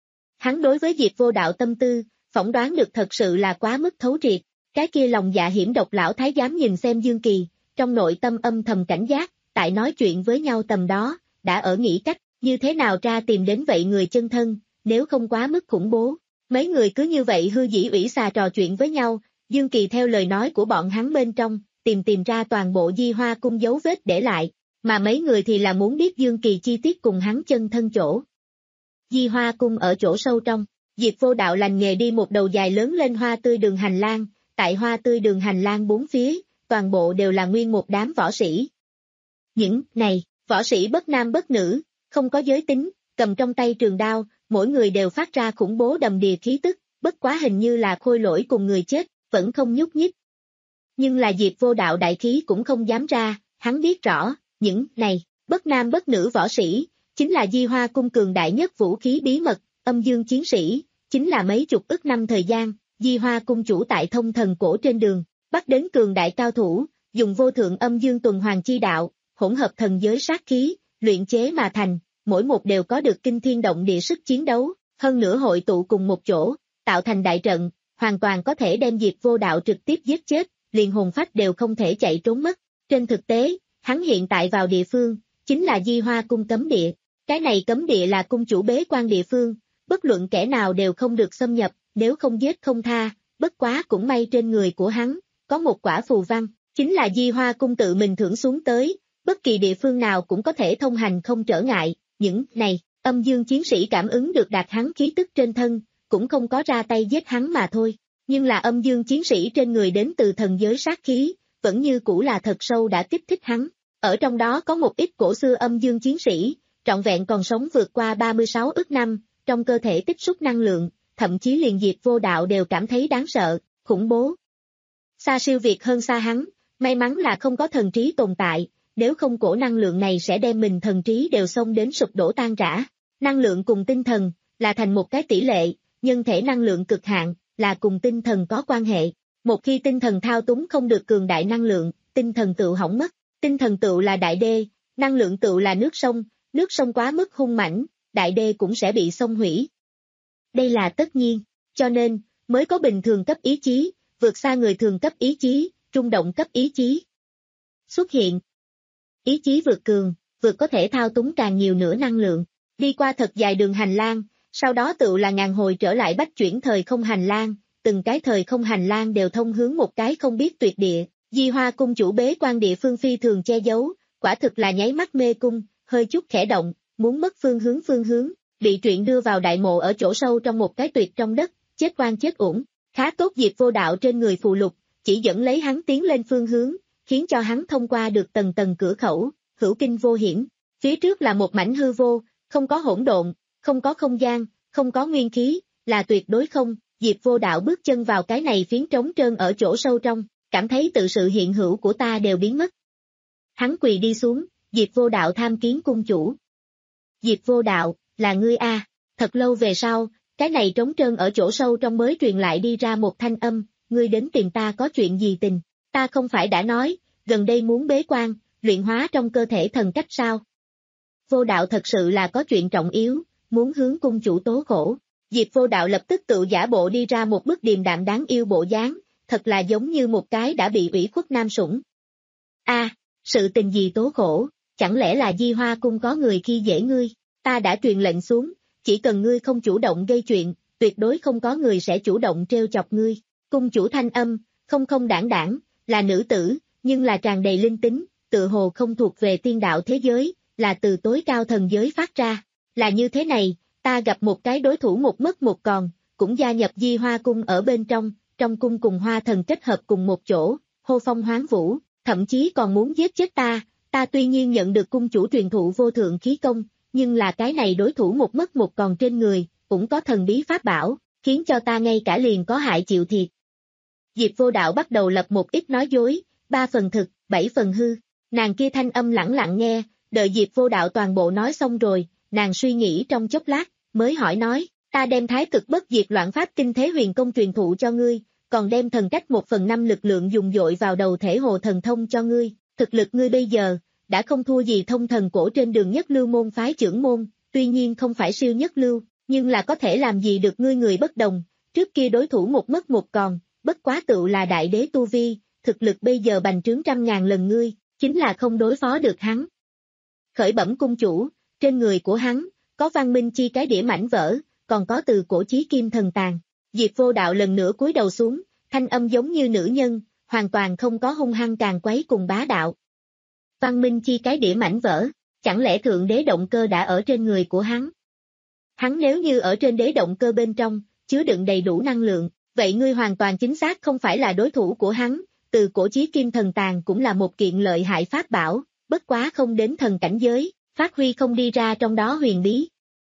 Hắn đối với Diệp Vô Đạo tâm tư, phỏng đoán được thật sự là quá mức thấu triệt, cái kia lòng dạ hiểm độc lão thái giám nhìn xem Dương Kỳ, trong nội tâm âm thầm cảnh giác, tại nói chuyện với nhau tầm đó, đã ở nghĩ cách, như thế nào ra tìm đến vậy người chân thân, nếu không quá mức khủng bố. Mấy người cứ như vậy hư dĩ ủy xà trò chuyện với nhau, Dương Kỳ theo lời nói của bọn hắn bên trong, tìm tìm ra toàn bộ Di Hoa cung dấu vết để lại, mà mấy người thì là muốn biết Dương Kỳ chi tiết cùng hắn chân thân chỗ. Di Hoa cung ở chỗ sâu trong, Diệp Vô Đạo lành nghề đi một đầu dài lớn lên hoa tươi đường hành lang, tại hoa tươi đường hành lang bốn phía, toàn bộ đều là nguyên một đám võ sĩ. Những này, võ sĩ bất nam bất nữ, không có giới tính, cầm trong tay trường đao, mỗi người đều phát ra khủng bố đầm đìa khí tức, bất quá hình như là khôi lỗi cùng người chết, vẫn không nhúc nhích. Nhưng là Diệp Vô Đạo đại khí cũng không dám ra, hắn biết rõ, những này, bất nam bất nữ võ sĩ, chính là Di Hoa cung cường đại nhất vũ khí bí mật, âm dương chiến sĩ, chính là mấy chục ức năm thời gian, Di Hoa cung chủ tại thông thần cổ trên đường, bắt đến cường đại cao thủ, dùng vô thượng âm dương tuần hoàn chi đạo, hỗn hợp thần giới sát khí, luyện chế mà thành, mỗi một đều có được kinh thiên động địa sức chiến đấu, hơn nữa hội tụ cùng một chỗ, tạo thành đại trận, hoàn toàn có thể đem Diệp Vô Đạo trực tiếp giết chết, liền hồn phách đều không thể chạy trốn mất. Trên thực tế, hắn hiện tại vào địa phương, chính là Di Hoa cung cấm địa, cái này cấm địa là cung chủ bế quan địa phương, bất luận kẻ nào đều không được xâm nhập, nếu không giết không tha, bất quá cũng may trên người của hắn, có một quả phù văn, chính là Di Hoa cung tự mình thưởng xuống tới, bất kỳ địa phương nào cũng có thể thông hành không trở ngại, những này, âm dương chiến sĩ cảm ứng được đạt hắn khí tức trên thân, cũng không có ra tay giết hắn mà thôi, nhưng là âm dương chiến sĩ trên người đến từ thần giới sát khí, vẫn như cũ là thật sâu đã kích thích hắn, ở trong đó có một ít cổ xưa âm dương chiến sĩ, trọn vẹn còn sống vượt qua ba mươi sáu ức năm, trong cơ thể tích xúc năng lượng, thậm chí liền Diệp Vô Đạo đều cảm thấy đáng sợ, khủng bố. Xa siêu việt hơn xa hắn, may mắn là không có thần trí tồn tại, nếu không cổ năng lượng này sẽ đem mình thần trí đều xông đến sụp đổ tan rã. Năng lượng cùng tinh thần, là thành một cái tỷ lệ, nhân thể năng lượng cực hạn, là cùng tinh thần có quan hệ. Một khi tinh thần thao túng không được cường đại năng lượng, tinh thần tựu hỏng mất. Tinh thần tựu là đại đê, năng lượng tựu là nước sông, nước sông quá mức hung mãnh, đại đê cũng sẽ bị xông hủy. Đây là tất nhiên, cho nên, mới có bình thường cấp ý chí, vượt xa người thường cấp ý chí, trung động cấp ý chí. Xuất hiện. Ý chí vượt cường, vượt có thể thao túng càng nhiều nữa năng lượng, đi qua thật dài đường hành lang, sau đó tựu là ngàn hồi trở lại bách chuyển thời không hành lang, từng cái thời không hành lang đều thông hướng một cái không biết tuyệt địa, Di Hoa cung chủ bế quan địa phương phi thường che giấu, quả thực là nháy mắt mê cung, hơi chút khẽ động, muốn mất phương hướng phương hướng, bị truyện đưa vào đại mộ ở chỗ sâu trong một cái tuyệt trong đất, chết oan chết uổng. Khá tốt Diệp Vô Đạo trên người phù lục, chỉ dẫn lấy hắn tiến lên phương hướng, khiến cho hắn thông qua được tầng tầng cửa khẩu, hữu kinh vô hiểm. Phía trước là một mảnh hư vô, không có hỗn độn, không có không gian, không có nguyên khí, là tuyệt đối không. Diệp Vô Đạo bước chân vào cái này phiến trống trơn ở chỗ sâu trong, cảm thấy tự sự hiện hữu của ta đều biến mất. Hắn quỳ đi xuống, Diệp Vô Đạo tham kiến cung chủ. Diệp Vô Đạo, là ngươi a? Thật lâu về sau, cái này trống trơn ở chỗ sâu trong mới truyền lại đi ra một thanh âm, ngươi đến tìm ta có chuyện gì tình? Ta không phải đã nói, gần đây muốn bế quan, luyện hóa trong cơ thể thần cách sao? Vô Đạo thật sự là có chuyện trọng yếu, muốn hướng cung chủ tố khổ. Diệp Vô Đạo lập tức tự giả bộ đi ra một bức điềm đạm đáng yêu bộ dáng, thật là giống như một cái đã bị ủy khuất nam sủng. A, à, sự tình gì tố khổ, chẳng lẽ là Di Hoa cung có người khi dễ ngươi? Ta đã truyền lệnh xuống, chỉ cần ngươi không chủ động gây chuyện, tuyệt đối không có người sẽ chủ động trêu chọc ngươi. Cung chủ thanh âm, không không đảng đảng, là nữ tử, nhưng là tràn đầy linh tính, tự hồ không thuộc về tiên đạo thế giới, là từ tối cao thần giới phát ra. Là như thế này, ta gặp một cái đối thủ một mất một còn, cũng gia nhập Di Hoa cung ở bên trong, trong cung cùng Hoa thần kết hợp cùng một chỗ, hô phong hoán vũ, thậm chí còn muốn giết chết ta. Ta tuy nhiên nhận được cung chủ truyền thụ vô thượng khí công, nhưng là cái này đối thủ một mất một còn trên người, cũng có thần bí pháp bảo, khiến cho ta ngay cả liền có hại chịu thiệt. Diệp Vô Đạo bắt đầu lập một ít nói dối, ba phần thực, bảy phần hư. Nàng kia thanh âm lẳng lặng nghe, đợi Diệp Vô Đạo toàn bộ nói xong rồi, nàng suy nghĩ trong chốc lát, mới hỏi nói, ta đem thái cực bất diệt loạn pháp kinh thế huyền công truyền thụ cho ngươi, còn đem thần cách một phần năm lực lượng dùng dội vào đầu thể hồ thần thông cho ngươi, thực lực ngươi bây giờ, đã không thua gì thông thần cổ trên đường nhất lưu môn phái trưởng môn, tuy nhiên không phải siêu nhất lưu, nhưng là có thể làm gì được ngươi người bất đồng, trước kia đối thủ một mất một còn, bất quá tựu là đại đế tu vi, thực lực bây giờ bành trướng trăm ngàn lần ngươi, chính là không đối phó được hắn. Khởi bẩm cung chủ, trên người của hắn, có văn minh chi cái đĩa mảnh vỡ, còn có từ cổ chí kim thần tàn. Diệp Vô Đạo lần nữa cúi đầu xuống, thanh âm giống như nữ nhân, hoàn toàn không có hung hăng càng quấy cùng bá đạo. Văn minh chi cái đĩa mảnh vỡ, chẳng lẽ thượng đế động cơ đã ở trên người của hắn? Hắn nếu như ở trên đế động cơ bên trong, chứa đựng đầy đủ năng lượng, vậy ngươi hoàn toàn chính xác không phải là đối thủ của hắn, từ cổ chí kim thần tàn cũng là một kiện lợi hại pháp bảo, bất quá không đến thần cảnh giới, phát huy không đi ra trong đó huyền bí.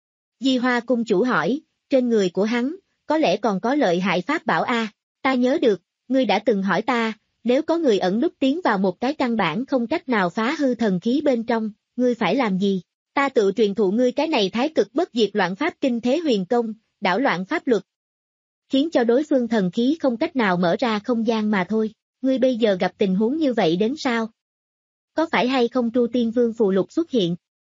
Di Hoa cung chủ hỏi, trên người của hắn, có lẽ còn có lợi hại pháp bảo a? Ta nhớ được, ngươi đã từng hỏi ta, nếu có người ẩn núp tiến vào một cái căn bản không cách nào phá hư thần khí bên trong, ngươi phải làm gì? Ta tự truyền thụ ngươi cái này thái cực bất diệt loạn pháp kinh thế huyền công, đảo loạn pháp luật, khiến cho đối phương thần khí không cách nào mở ra không gian mà thôi. Ngươi bây giờ gặp tình huống như vậy đến sao? Có phải hay không Tru Tiên Vương phù lục xuất hiện?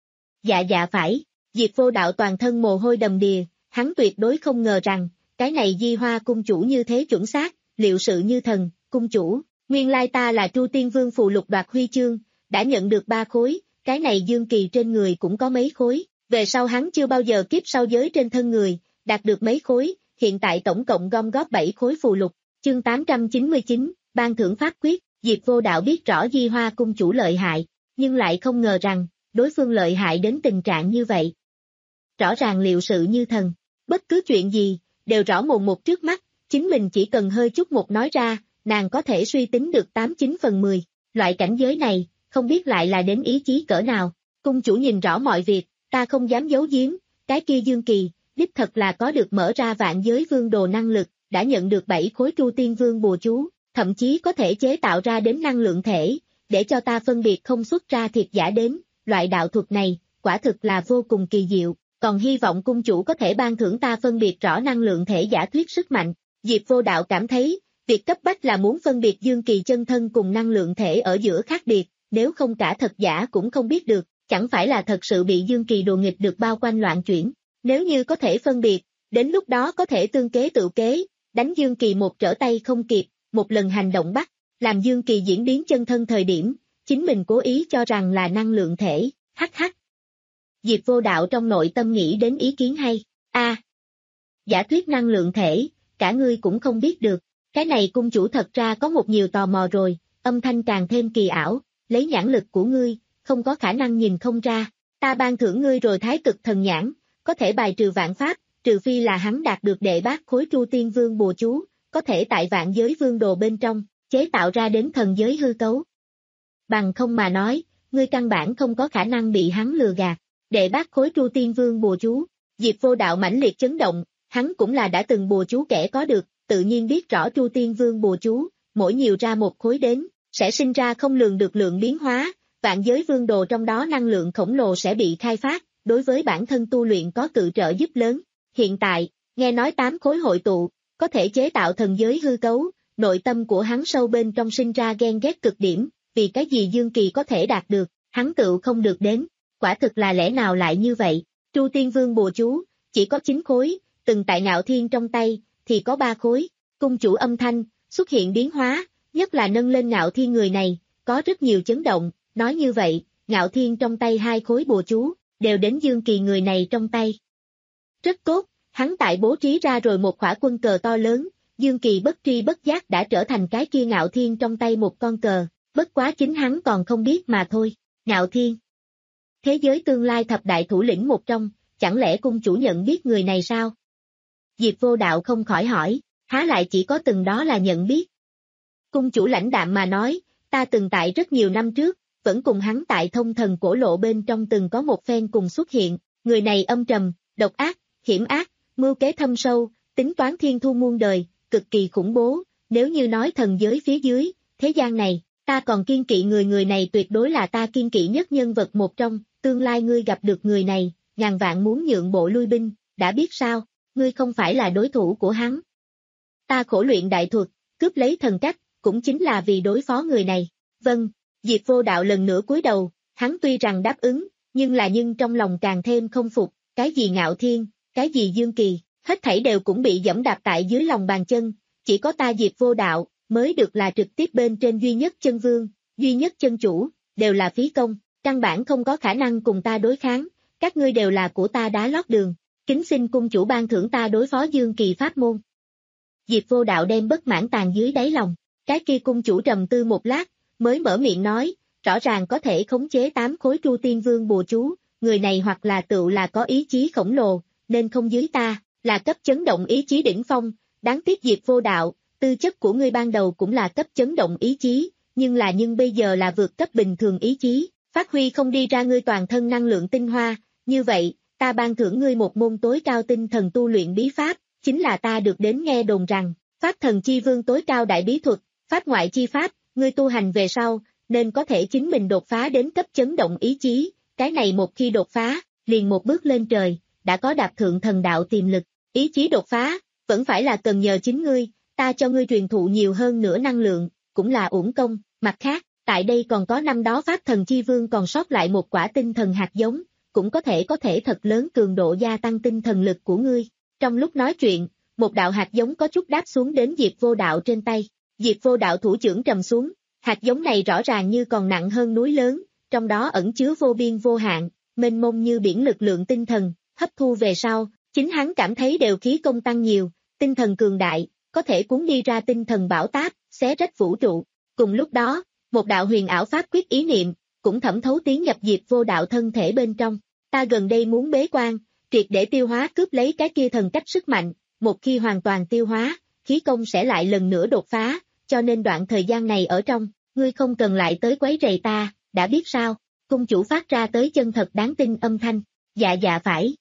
Dạ dạ phải. Diệp Vô Đạo toàn thân mồ hôi đầm đìa, hắn tuyệt đối không ngờ rằng, cái này Di Hoa cung chủ như thế chuẩn xác, liệu sự như thần. Cung chủ, nguyên lai ta là Tru Tiên Vương phù lục đoạt huy chương, đã nhận được ba khối, cái này Dương Kỳ trên người cũng có mấy khối, về sau hắn chưa bao giờ kiếp sau giới trên thân người, đạt được mấy khối, hiện tại tổng cộng gom góp bảy khối phù lục. Chương tám trăm chín mươi chín, ban thưởng pháp quyết. Diệp Vô Đạo biết rõ Di Hoa cung chủ lợi hại, nhưng lại không ngờ rằng, đối phương lợi hại đến tình trạng như vậy. Rõ ràng liệu sự như thần, bất cứ chuyện gì, đều rõ mồn một trước mắt, chính mình chỉ cần hơi chút một nói ra, nàng có thể suy tính được tám chín phần mười, loại cảnh giới này, không biết lại là đến ý chí cỡ nào. Cung chủ nhìn rõ mọi việc, ta không dám giấu giếm, cái kia Dương Kỳ, đích thật là có được mở ra vạn giới vương đồ năng lực, đã nhận được bảy khối Tru Tiên Vương bùa chú, thậm chí có thể chế tạo ra đến năng lượng thể, để cho ta phân biệt không xuất ra thiệt giả đến, loại đạo thuật này, quả thực là vô cùng kỳ diệu, còn hy vọng cung chủ có thể ban thưởng ta phân biệt rõ năng lượng thể giả thuyết sức mạnh. Diệp Vô Đạo cảm thấy, việc cấp bách là muốn phân biệt Dương Kỳ chân thân cùng năng lượng thể ở giữa khác biệt, nếu không cả thật giả cũng không biết được, chẳng phải là thật sự bị Dương Kỳ đồ nghịch được bao quanh loạn chuyển. Nếu như có thể phân biệt, đến lúc đó có thể tương kế tự kế, đánh Dương Kỳ một trở tay không kịp, một lần hành động bắt, làm Dương Kỳ diễn biến chân thân thời điểm, chính mình cố ý cho rằng là năng lượng thể, hắc hắc. Diệp Vô Đạo trong nội tâm nghĩ đến ý kiến hay, a, à, giả thuyết năng lượng thể, cả ngươi cũng không biết được, cái này cung chủ thật ra có một nhiều tò mò rồi, âm thanh càng thêm kỳ ảo, lấy nhãn lực của ngươi, không có khả năng nhìn không ra, ta ban thưởng ngươi rồi thái cực thần nhãn, có thể bài trừ vạn pháp, trừ phi là hắn đạt được đệ bát khối Tru Tiên Vương bùa chú, có thể tại vạn giới vương đồ bên trong, chế tạo ra đến thần giới hư cấu. Bằng không mà nói, ngươi căn bản không có khả năng bị hắn lừa gạt. Đệ bát khối Tru Tiên Vương bùa chú, Diệp Vô Đạo mãnh liệt chấn động, hắn cũng là đã từng bùa chú kẻ có được, tự nhiên biết rõ Tru Tiên Vương bùa chú, mỗi nhiều ra một khối đến, sẽ sinh ra không lường được lượng biến hóa, vạn giới vương đồ trong đó năng lượng khổng lồ sẽ bị khai phát, đối với bản thân tu luyện có cự trợ giúp lớn. Hiện tại, nghe nói tám khối hội tụ, có thể chế tạo thần giới hư cấu, nội tâm của hắn sâu bên trong sinh ra ghen ghét cực điểm, vì cái gì Dương Kỳ có thể đạt được, hắn tự không được đến, quả thực là lẽ nào lại như vậy. Tru Tiên Vương bùa chú, chỉ có chín khối, từng tại Ngạo Thiên trong tay, thì có ba khối, cung chủ âm thanh, xuất hiện biến hóa, nhất là nâng lên Ngạo Thiên người này, có rất nhiều chấn động, nói như vậy, Ngạo Thiên trong tay hai khối bùa chú, đều đến Dương Kỳ người này trong tay. Rất tốt, hắn tại bố trí ra rồi một khỏa quân cờ to lớn, Dương Kỳ bất tri bất giác đã trở thành cái kia Ngạo Thiên trong tay một con cờ, bất quá chính hắn còn không biết mà thôi. Ngạo Thiên, thế giới tương lai thập đại thủ lĩnh một trong, chẳng lẽ cung chủ nhận biết người này sao? Diệp Vô Đạo không khỏi hỏi, há lại chỉ có từng đó là nhận biết. Cung chủ lãnh đạm mà nói, ta từng tại rất nhiều năm trước, vẫn cùng hắn tại thông thần cổ lộ bên trong từng có một phen cùng xuất hiện, người này âm trầm, độc ác, hiểm ác, mưu kế thâm sâu, tính toán thiên thu muôn đời, cực kỳ khủng bố, nếu như nói thần giới phía dưới, thế gian này, ta còn kiên kỵ người người này tuyệt đối là ta kiên kỵ nhất nhân vật một trong, tương lai ngươi gặp được người này, ngàn vạn muốn nhượng bộ lui binh, đã biết sao, ngươi không phải là đối thủ của hắn. Ta khổ luyện đại thuật, cướp lấy thần cách, cũng chính là vì đối phó người này. Vâng, Diệp Vô Đạo lần nữa cúi đầu, hắn tuy rằng đáp ứng, nhưng là nhưng trong lòng càng thêm không phục, cái gì Ngạo Thiên, cái gì Dương Kỳ, hết thảy đều cũng bị dẫm đạp tại dưới lòng bàn chân, chỉ có ta Diệp Vô Đạo, mới được là trực tiếp bên trên duy nhất chân vương, duy nhất chân chủ, đều là phí công, căn bản không có khả năng cùng ta đối kháng, các ngươi đều là của ta đá lót đường, kính xin cung chủ ban thưởng ta đối phó Dương Kỳ pháp môn. Diệp Vô Đạo đem bất mãn tàn dưới đáy lòng, cái kia cung chủ trầm tư một lát, mới mở miệng nói, rõ ràng có thể khống chế tám khối Tru Tiên Vương bùa chú, người này hoặc là tựu là có ý chí khổng lồ, nên không dưới ta, là cấp chấn động ý chí đỉnh phong, đáng tiếc Diệp Vô Đạo, tư chất của ngươi ban đầu cũng là cấp chấn động ý chí, nhưng là nhưng bây giờ là vượt cấp bình thường ý chí, phát huy không đi ra ngươi toàn thân năng lượng tinh hoa, như vậy, ta ban thưởng ngươi một môn tối cao tinh thần tu luyện bí pháp, chính là ta được đến nghe đồn rằng, Pháp Thần Chi Vương tối cao đại bí thuật, pháp ngoại chi pháp, ngươi tu hành về sau, nên có thể chính mình đột phá đến cấp chấn động ý chí, cái này một khi đột phá, liền một bước lên trời, đã có đạp thượng thần đạo tiềm lực, ý chí đột phá, vẫn phải là cần nhờ chính ngươi, ta cho ngươi truyền thụ nhiều hơn nữa năng lượng, cũng là uổng công, mặt khác, tại đây còn có năm đó Pháp Thần Chi Vương còn sót lại một quả tinh thần hạt giống, cũng có thể có thể thật lớn cường độ gia tăng tinh thần lực của ngươi. Trong lúc nói chuyện, một đạo hạt giống có chút đáp xuống đến Diệp Vô Đạo trên tay, Diệp Vô Đạo thủ trưởng trầm xuống, hạt giống này rõ ràng như còn nặng hơn núi lớn, trong đó ẩn chứa vô biên vô hạn, mênh mông như biển lực lượng tinh thần, hấp thu về sau, chính hắn cảm thấy đều khí công tăng nhiều, tinh thần cường đại, có thể cuốn đi ra tinh thần bão táp, xé rách vũ trụ. Cùng lúc đó, một đạo huyền ảo pháp quyết ý niệm, cũng thẩm thấu tiến nhập Diệp Vô Đạo thân thể bên trong. Ta gần đây muốn bế quan, triệt để tiêu hóa cướp lấy cái kia thần cách sức mạnh, một khi hoàn toàn tiêu hóa, khí công sẽ lại lần nữa đột phá, cho nên đoạn thời gian này ở trong, ngươi không cần lại tới quấy rầy ta, đã biết sao? Cung chủ phát ra tới chân thật đáng tin âm thanh, dạ dạ phải.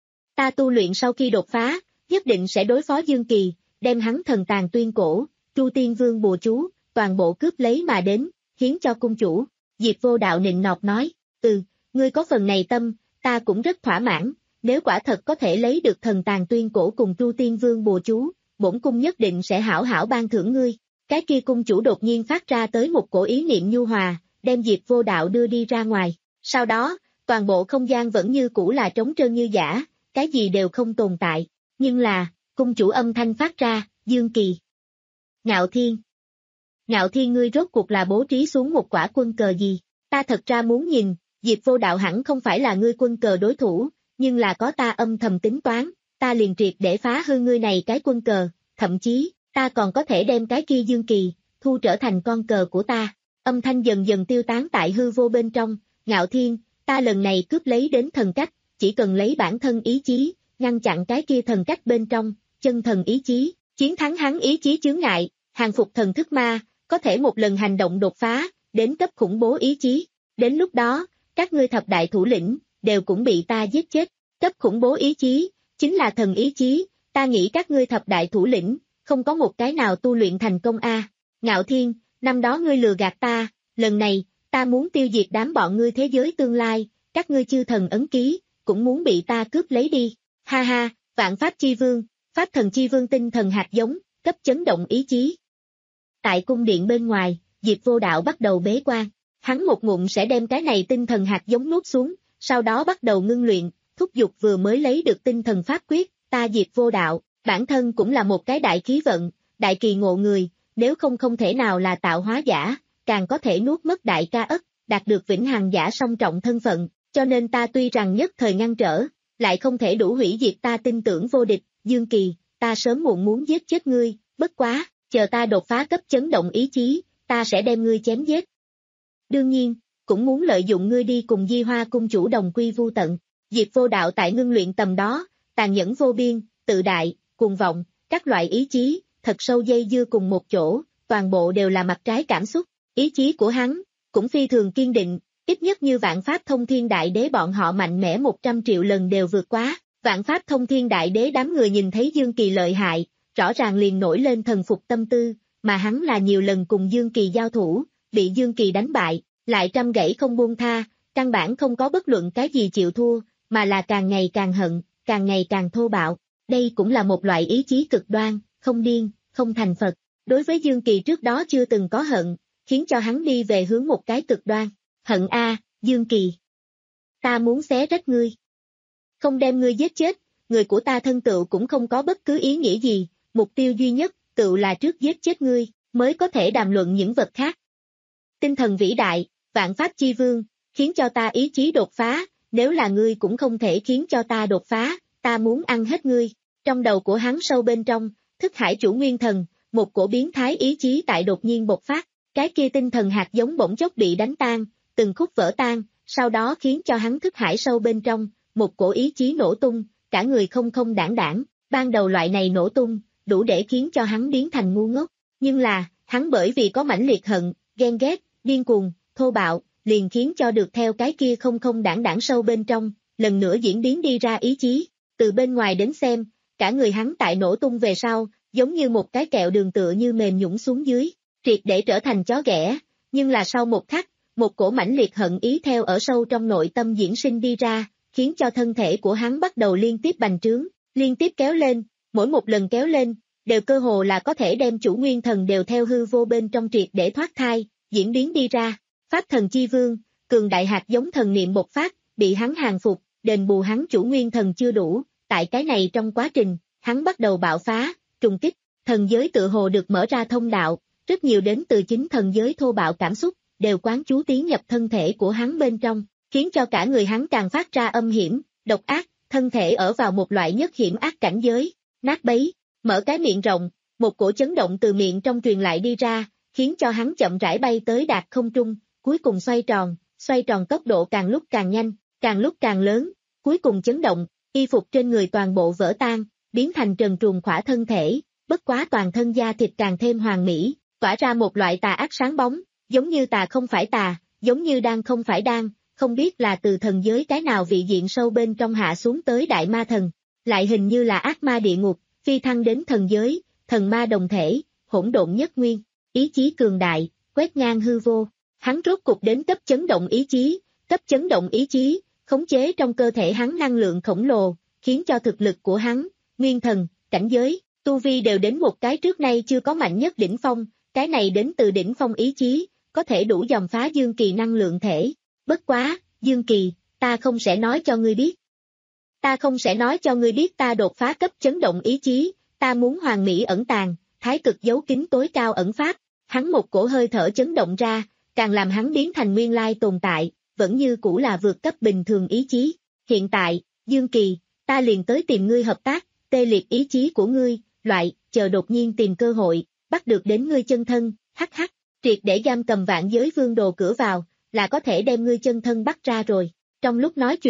Ta tu luyện sau khi đột phá, nhất định sẽ đối phó Dương Kỳ, đem hắn thần tàn tuyên cổ, Tru Tiên Vương bùa chú, toàn bộ cướp lấy mà đến, hiến cho cung chủ. Diệp Vô Đạo nịnh nọt nói, ừ, ngươi có phần này tâm, ta cũng rất thỏa mãn, nếu quả thật có thể lấy được thần tàn tuyên cổ cùng Tru Tiên Vương bùa chú, bổn cung nhất định sẽ hảo hảo ban thưởng ngươi. Cái kia cung chủ đột nhiên phát ra tới một cổ ý niệm nhu hòa, đem Diệp Vô Đạo đưa đi ra ngoài. Sau đó, toàn bộ không gian vẫn như cũ là trống trơn như giả, cái gì đều không tồn tại. Nhưng là, cung chủ âm thanh phát ra, Dương Kỳ. Ngạo Thiên. Ngạo Thiên ngươi rốt cuộc là bố trí xuống một quả quân cờ gì? Ta thật ra muốn nhìn, Diệp Vô Đạo hẳn không phải là ngươi quân cờ đối thủ, nhưng là có ta âm thầm tính toán, ta liền triệt để phá hư ngươi này cái quân cờ, thậm chí, ta còn có thể đem cái kia Dương Kỳ, thu trở thành con cờ của ta. Âm thanh dần dần tiêu tán tại hư vô bên trong, Ngạo Thiên, ta lần này cướp lấy đến thần cách, chỉ cần lấy bản thân ý chí, ngăn chặn cái kia thần cách bên trong, chân thần ý chí, chiến thắng hắn ý chí chướng ngại, hàng phục thần thức ma, có thể một lần hành động đột phá, đến cấp khủng bố ý chí. Đến lúc đó, các ngươi thập đại thủ lĩnh, đều cũng bị ta giết chết. Cấp khủng bố ý chí, chính là thần ý chí, ta nghĩ các ngươi thập đại thủ lĩnh, không có một cái nào tu luyện thành công a. À. Ngạo Thiên, năm đó ngươi lừa gạt ta, lần này, ta muốn tiêu diệt đám bọn ngươi thế giới tương lai, các ngươi chư thần ấn ký, cũng muốn bị ta cướp lấy đi. Ha ha, vạn pháp chi vương, pháp thần chi vương tinh thần hạt giống, cấp chấn động ý chí. Tại cung điện bên ngoài, Diệp Vô Đạo bắt đầu bế quan, hắn một ngụm sẽ đem cái này tinh thần hạt giống nuốt xuống, sau đó bắt đầu ngưng luyện, thúc giục vừa mới lấy được tinh thần pháp quyết, ta Diệp Vô Đạo, bản thân cũng là một cái đại khí vận, đại kỳ ngộ người, nếu không không thể nào là tạo hóa giả, càng có thể nuốt mất đại ca ất, đạt được vĩnh hằng giả song trọng thân phận, cho nên ta tuy rằng nhất thời ngăn trở, lại không thể đủ hủy diệt ta tin tưởng vô địch, Dương Kỳ, ta sớm muộn muốn giết chết ngươi, bất quá, chờ ta đột phá cấp chấn động ý chí, ta sẽ đem ngươi chém giết. Đương nhiên, cũng muốn lợi dụng ngươi đi cùng Di Hoa cung chủ đồng quy vu tận. Diệp Vô Đạo tại ngưng luyện tầm đó, tàn nhẫn vô biên, tự đại, cuồng vọng, các loại ý chí, thật sâu dây dưa cùng một chỗ, toàn bộ đều là mặt trái cảm xúc. Ý chí của hắn, cũng phi thường kiên định, ít nhất như vạn pháp thông thiên đại đế bọn họ mạnh mẽ một trăm triệu lần đều vượt quá. Vạn pháp thông thiên đại đế đám người nhìn thấy Dương Kỳ lợi hại, rõ ràng liền nổi lên thần phục tâm tư, mà hắn là nhiều lần cùng Dương Kỳ giao thủ, bị Dương Kỳ đánh bại, lại trăm gãy không buông tha, căn bản không có bất luận cái gì chịu thua, mà là càng ngày càng hận, càng ngày càng thô bạo. Đây cũng là một loại ý chí cực đoan, không điên, không thành Phật. Đối với Dương Kỳ trước đó chưa từng có hận, khiến cho hắn đi về hướng một cái cực đoan. Hận a, Dương Kỳ. Ta muốn xé rách ngươi. Không đem ngươi giết chết, người của ta thân tựu cũng không có bất cứ ý nghĩa gì, mục tiêu duy nhất, tựu là trước giết chết ngươi, mới có thể đàm luận những vật khác. Tinh thần vĩ đại, vạn pháp chi vương, khiến cho ta ý chí đột phá, nếu là ngươi cũng không thể khiến cho ta đột phá, ta muốn ăn hết ngươi. Trong đầu của hắn sâu bên trong, thức hải chủ nguyên thần, một cổ biến thái ý chí tại đột nhiên bộc phát, cái kia tinh thần hạt giống bỗng chốc bị đánh tan, từng khúc vỡ tan, sau đó khiến cho hắn thức hải sâu bên trong, một cổ ý chí nổ tung, cả người không không đảng đảng, ban đầu loại này nổ tung, đủ để khiến cho hắn biến thành ngu ngốc, nhưng là, hắn bởi vì có mãnh liệt hận, ghen ghét, điên cuồng, thô bạo, liền khiến cho được theo cái kia không không đảng đảng sâu bên trong, lần nữa diễn biến đi ra ý chí, từ bên ngoài đến xem, cả người hắn tại nổ tung về sau, giống như một cái kẹo đường tựa như mềm nhũn xuống dưới, triệt để trở thành chó ghẻ, nhưng là sau một khắc, một cổ mãnh liệt hận ý theo ở sâu trong nội tâm diễn sinh đi ra, khiến cho thân thể của hắn bắt đầu liên tiếp bành trướng, liên tiếp kéo lên, mỗi một lần kéo lên, đều cơ hồ là có thể đem chủ nguyên thần đều theo hư vô bên trong triệt để thoát thai, diễn biến đi ra. Pháp thần chi vương, cường đại hạt giống thần niệm bộc phát, bị hắn hàng phục, đền bù hắn chủ nguyên thần chưa đủ, tại cái này trong quá trình, hắn bắt đầu bạo phá, trùng kích, thần giới tự hồ được mở ra thông đạo, rất nhiều đến từ chính thần giới thô bạo cảm xúc, đều quán chú tiến nhập thân thể của hắn bên trong, khiến cho cả người hắn càng phát ra âm hiểm, độc ác, thân thể ở vào một loại nhất hiểm ác cảnh giới, nát bấy, mở cái miệng rộng, một cổ chấn động từ miệng trong truyền lại đi ra, khiến cho hắn chậm rãi bay tới đạt không trung, cuối cùng xoay tròn, xoay tròn tốc độ càng lúc càng nhanh, càng lúc càng lớn, cuối cùng chấn động, y phục trên người toàn bộ vỡ tan, biến thành trần truồng khỏa thân thể, bất quá toàn thân da thịt càng thêm hoàn mỹ, tỏa ra một loại tà ác sáng bóng, giống như tà không phải tà, giống như đang không phải đang, không biết là từ thần giới cái nào vị diện sâu bên trong hạ xuống tới đại ma thần, lại hình như là ác ma địa ngục, phi thăng đến thần giới, thần ma đồng thể, hỗn độn nhất nguyên, ý chí cường đại, quét ngang hư vô, hắn rốt cục đến cấp chấn động ý chí, cấp chấn động ý chí, khống chế trong cơ thể hắn năng lượng khổng lồ, khiến cho thực lực của hắn, nguyên thần, cảnh giới, tu vi đều đến một cái trước nay chưa có mạnh nhất đỉnh phong, cái này đến từ đỉnh phong ý chí, có thể đủ dòm phá Dương Kỳ năng lượng thể. Bất quá, Dương Kỳ, ta không sẽ nói cho ngươi biết. Ta không sẽ nói cho ngươi biết ta đột phá cấp chấn động ý chí, ta muốn hoàn mỹ ẩn tàng, thái cực giấu kín tối cao ẩn pháp, hắn một cổ hơi thở chấn động ra, càng làm hắn biến thành nguyên lai tồn tại, vẫn như cũ là vượt cấp bình thường ý chí. Hiện tại, Dương Kỳ, ta liền tới tìm ngươi hợp tác, tê liệt ý chí của ngươi, loại, chờ đột nhiên tìm cơ hội, bắt được đến ngươi chân thân, hắc hắc, triệt để giam cầm vạn giới vương đồ cửa vào, là có thể đem ngươi chân thân bắt ra rồi. Trong lúc nói chuyện,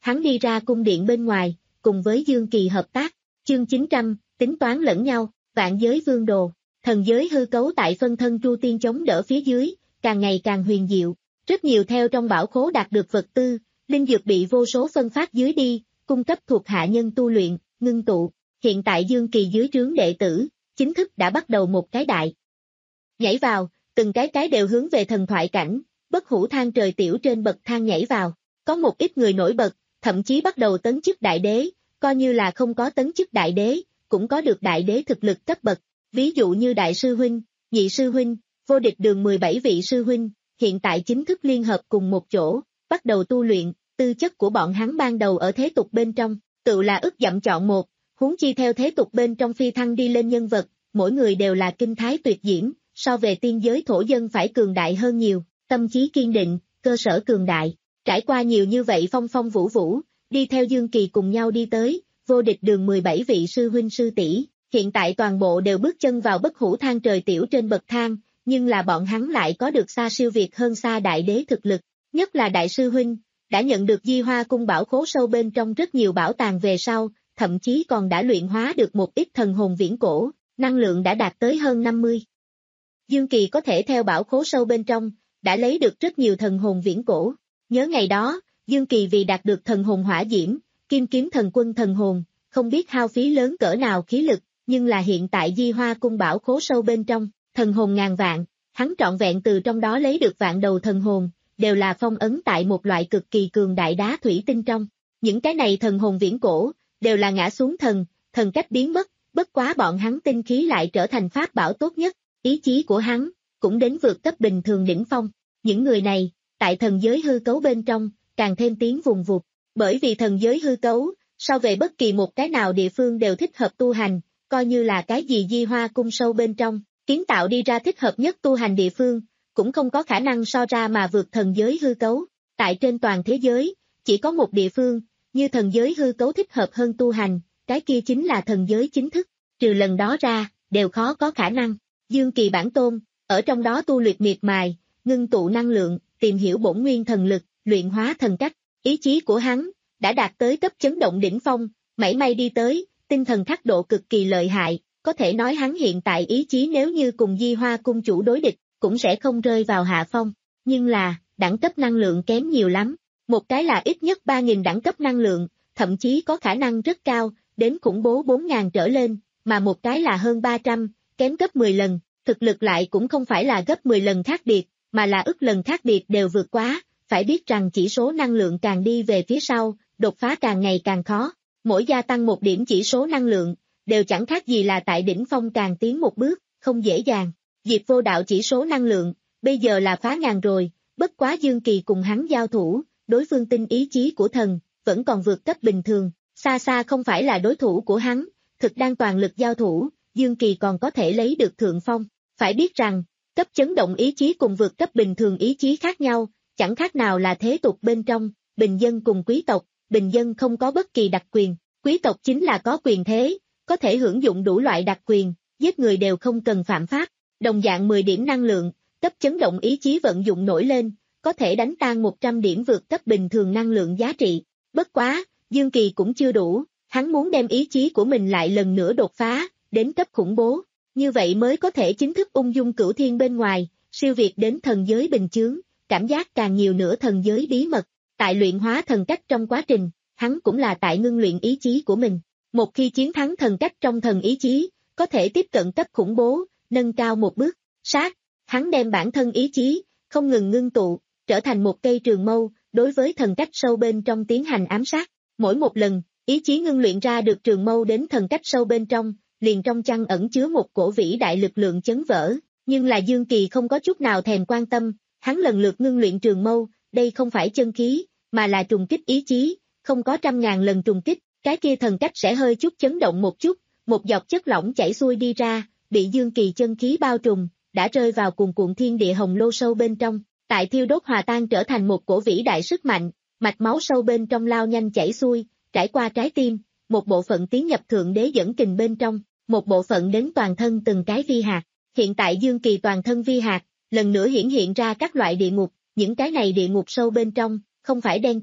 hắn đi ra cung điện bên ngoài, cùng với Dương Kỳ hợp tác. Chương chín trăm, tính toán lẫn nhau, vạn giới vương đồ, thần giới hư cấu tại phân thân Tru Tiên chống đỡ phía dưới, càng ngày càng huyền diệu. Rất nhiều theo trong bảo khố đạt được vật tư, linh dược bị vô số phân phát dưới đi, cung cấp thuộc hạ nhân tu luyện, ngưng tụ. Hiện tại Dương Kỳ dưới trướng đệ tử, chính thức đã bắt đầu một cái đại nhảy vào, từng cái cái đều hướng về thần thoại cảnh, bất hủ thang trời tiểu trên bậc thang nhảy vào. Có một ít người nổi bật, thậm chí bắt đầu tấn chức đại đế, coi như là không có tấn chức đại đế, cũng có được đại đế thực lực cấp bậc. Ví dụ như đại sư huynh, nhị sư huynh, vô địch đường mười bảy vị sư huynh, hiện tại chính thức liên hợp cùng một chỗ, bắt đầu tu luyện. Tư chất của bọn hắn ban đầu ở thế tục bên trong, tự là ức dặm chọn một, huống chi theo thế tục bên trong phi thăng đi lên nhân vật, mỗi người đều là kinh thái tuyệt diễm, so về tiên giới thổ dân phải cường đại hơn nhiều, tâm chí kiên định, cơ sở cường đại. Trải qua nhiều như vậy phong phong vũ vũ, đi theo Dương Kỳ cùng nhau đi tới, vô địch đường mười bảy vị sư huynh sư tỷ, hiện tại toàn bộ đều bước chân vào bất hủ thang trời tiểu trên bậc thang, nhưng là bọn hắn lại có được xa siêu việt hơn xa đại đế thực lực, nhất là đại sư huynh, đã nhận được Di Hoa cung bảo khố sâu bên trong rất nhiều bảo tàng về sau, thậm chí còn đã luyện hóa được một ít thần hồn viễn cổ, năng lượng đã đạt tới hơn năm mươi. Dương Kỳ có thể theo bảo khố sâu bên trong, đã lấy được rất nhiều thần hồn viễn cổ. Nhớ ngày đó, Dương Kỳ vì đạt được thần hồn hỏa diễm, kim kiếm thần quân thần hồn, không biết hao phí lớn cỡ nào khí lực, nhưng là hiện tại Di Hoa cung bảo khố sâu bên trong, thần hồn ngàn vạn, hắn trọn vẹn từ trong đó lấy được vạn đầu thần hồn, đều là phong ấn tại một loại cực kỳ cường đại đá thủy tinh trong. Những cái này thần hồn viễn cổ, đều là ngã xuống thần, thần cách biến mất, bất quá bọn hắn tinh khí lại trở thành pháp bảo tốt nhất, ý chí của hắn, cũng đến vượt cấp bình thường đỉnh phong. Những người này, tại thần giới hư cấu bên trong, càng thêm tiếng vùng vụt, bởi vì thần giới hư cấu, so về bất kỳ một cái nào địa phương đều thích hợp tu hành, coi như là cái gì Di Hoa cung sâu bên trong, kiến tạo đi ra thích hợp nhất tu hành địa phương, cũng không có khả năng so ra mà vượt thần giới hư cấu. Tại trên toàn thế giới, chỉ có một địa phương, như thần giới hư cấu thích hợp hơn tu hành, cái kia chính là thần giới chính thức, trừ lần đó ra, đều khó có khả năng. Dương Kỳ bản tôn, ở trong đó tu luyện miệt mài, ngưng tụ năng lượng, tìm hiểu bổn nguyên thần lực, luyện hóa thần cách, ý chí của hắn, đã đạt tới cấp chấn động đỉnh phong, mảy may đi tới, tinh thần khắc độ cực kỳ lợi hại, có thể nói hắn hiện tại ý chí nếu như cùng Di Hoa cung chủ đối địch, cũng sẽ không rơi vào hạ phong, nhưng là, đẳng cấp năng lượng kém nhiều lắm, một cái là ít nhất ba nghìn đẳng cấp năng lượng, thậm chí có khả năng rất cao, đến khủng bố bốn nghìn trở lên, mà một cái là hơn ba trăm, kém gấp mười lần, thực lực lại cũng không phải là gấp mười lần khác biệt, mà là ức lần khác biệt đều vượt quá, phải biết rằng chỉ số năng lượng càng đi về phía sau, đột phá càng ngày càng khó, mỗi gia tăng một điểm chỉ số năng lượng, đều chẳng khác gì là tại đỉnh phong càng tiến một bước, không dễ dàng. Diệp Vô Đạo chỉ số năng lượng, bây giờ là phá ngàn rồi, bất quá Dương Kỳ cùng hắn giao thủ, đối phương tin ý chí của thần, vẫn còn vượt cấp bình thường, xa xa không phải là đối thủ của hắn, thực đang toàn lực giao thủ, Dương Kỳ còn có thể lấy được thượng phong. Phải biết rằng, cấp chấn động ý chí cùng vượt cấp bình thường ý chí khác nhau, chẳng khác nào là thế tục bên trong, bình dân cùng quý tộc, bình dân không có bất kỳ đặc quyền, quý tộc chính là có quyền thế, có thể hưởng dụng đủ loại đặc quyền, giết người đều không cần phạm pháp. Đồng dạng mười điểm năng lượng, cấp chấn động ý chí vận dụng nổi lên, có thể đánh tan một trăm điểm vượt cấp bình thường năng lượng giá trị. Bất quá, Dương Kỳ cũng chưa đủ, hắn muốn đem ý chí của mình lại lần nữa đột phá, đến cấp khủng bố, như vậy mới có thể chính thức ung dung cửu thiên bên ngoài, siêu việt đến thần giới bình chướng, cảm giác càng nhiều nữa thần giới bí mật. Tại luyện hóa thần cách trong quá trình, hắn cũng là tại ngưng luyện ý chí của mình. Một khi chiến thắng thần cách trong thần ý chí, có thể tiếp cận cấp khủng bố, nâng cao một bước, sát, hắn đem bản thân ý chí, không ngừng ngưng tụ, trở thành một cây trường mâu, đối với thần cách sâu bên trong tiến hành ám sát. Mỗi một lần, ý chí ngưng luyện ra được trường mâu đến thần cách sâu bên trong, liền trong chăn ẩn chứa một cổ vĩ đại lực lượng chấn vỡ, nhưng là Dương Kỳ không có chút nào thèm quan tâm, hắn lần lượt ngưng luyện trường mâu, đây không phải chân khí, mà là trùng kích ý chí, không có trăm ngàn lần trùng kích, cái kia thần cách sẽ hơi chút chấn động một chút, một giọt chất lỏng chảy xuôi đi ra, bị Dương Kỳ chân khí bao trùm, đã rơi vào cuồn cuộn thiên địa hồng lô sâu bên trong, tại thiêu đốt hòa tan trở thành một cổ vĩ đại sức mạnh, mạch máu sâu bên trong lao nhanh chảy xuôi, trải qua trái tim, một bộ phận tiến nhập thượng đế dẫn kình bên trong, một bộ phận đến toàn thân từng cái vi hạt. Hiện tại Dương Kỳ toàn thân vi hạt, lần nữa hiển hiện ra các loại địa ngục, những cái này địa ngục sâu bên trong, không phải đen kịt,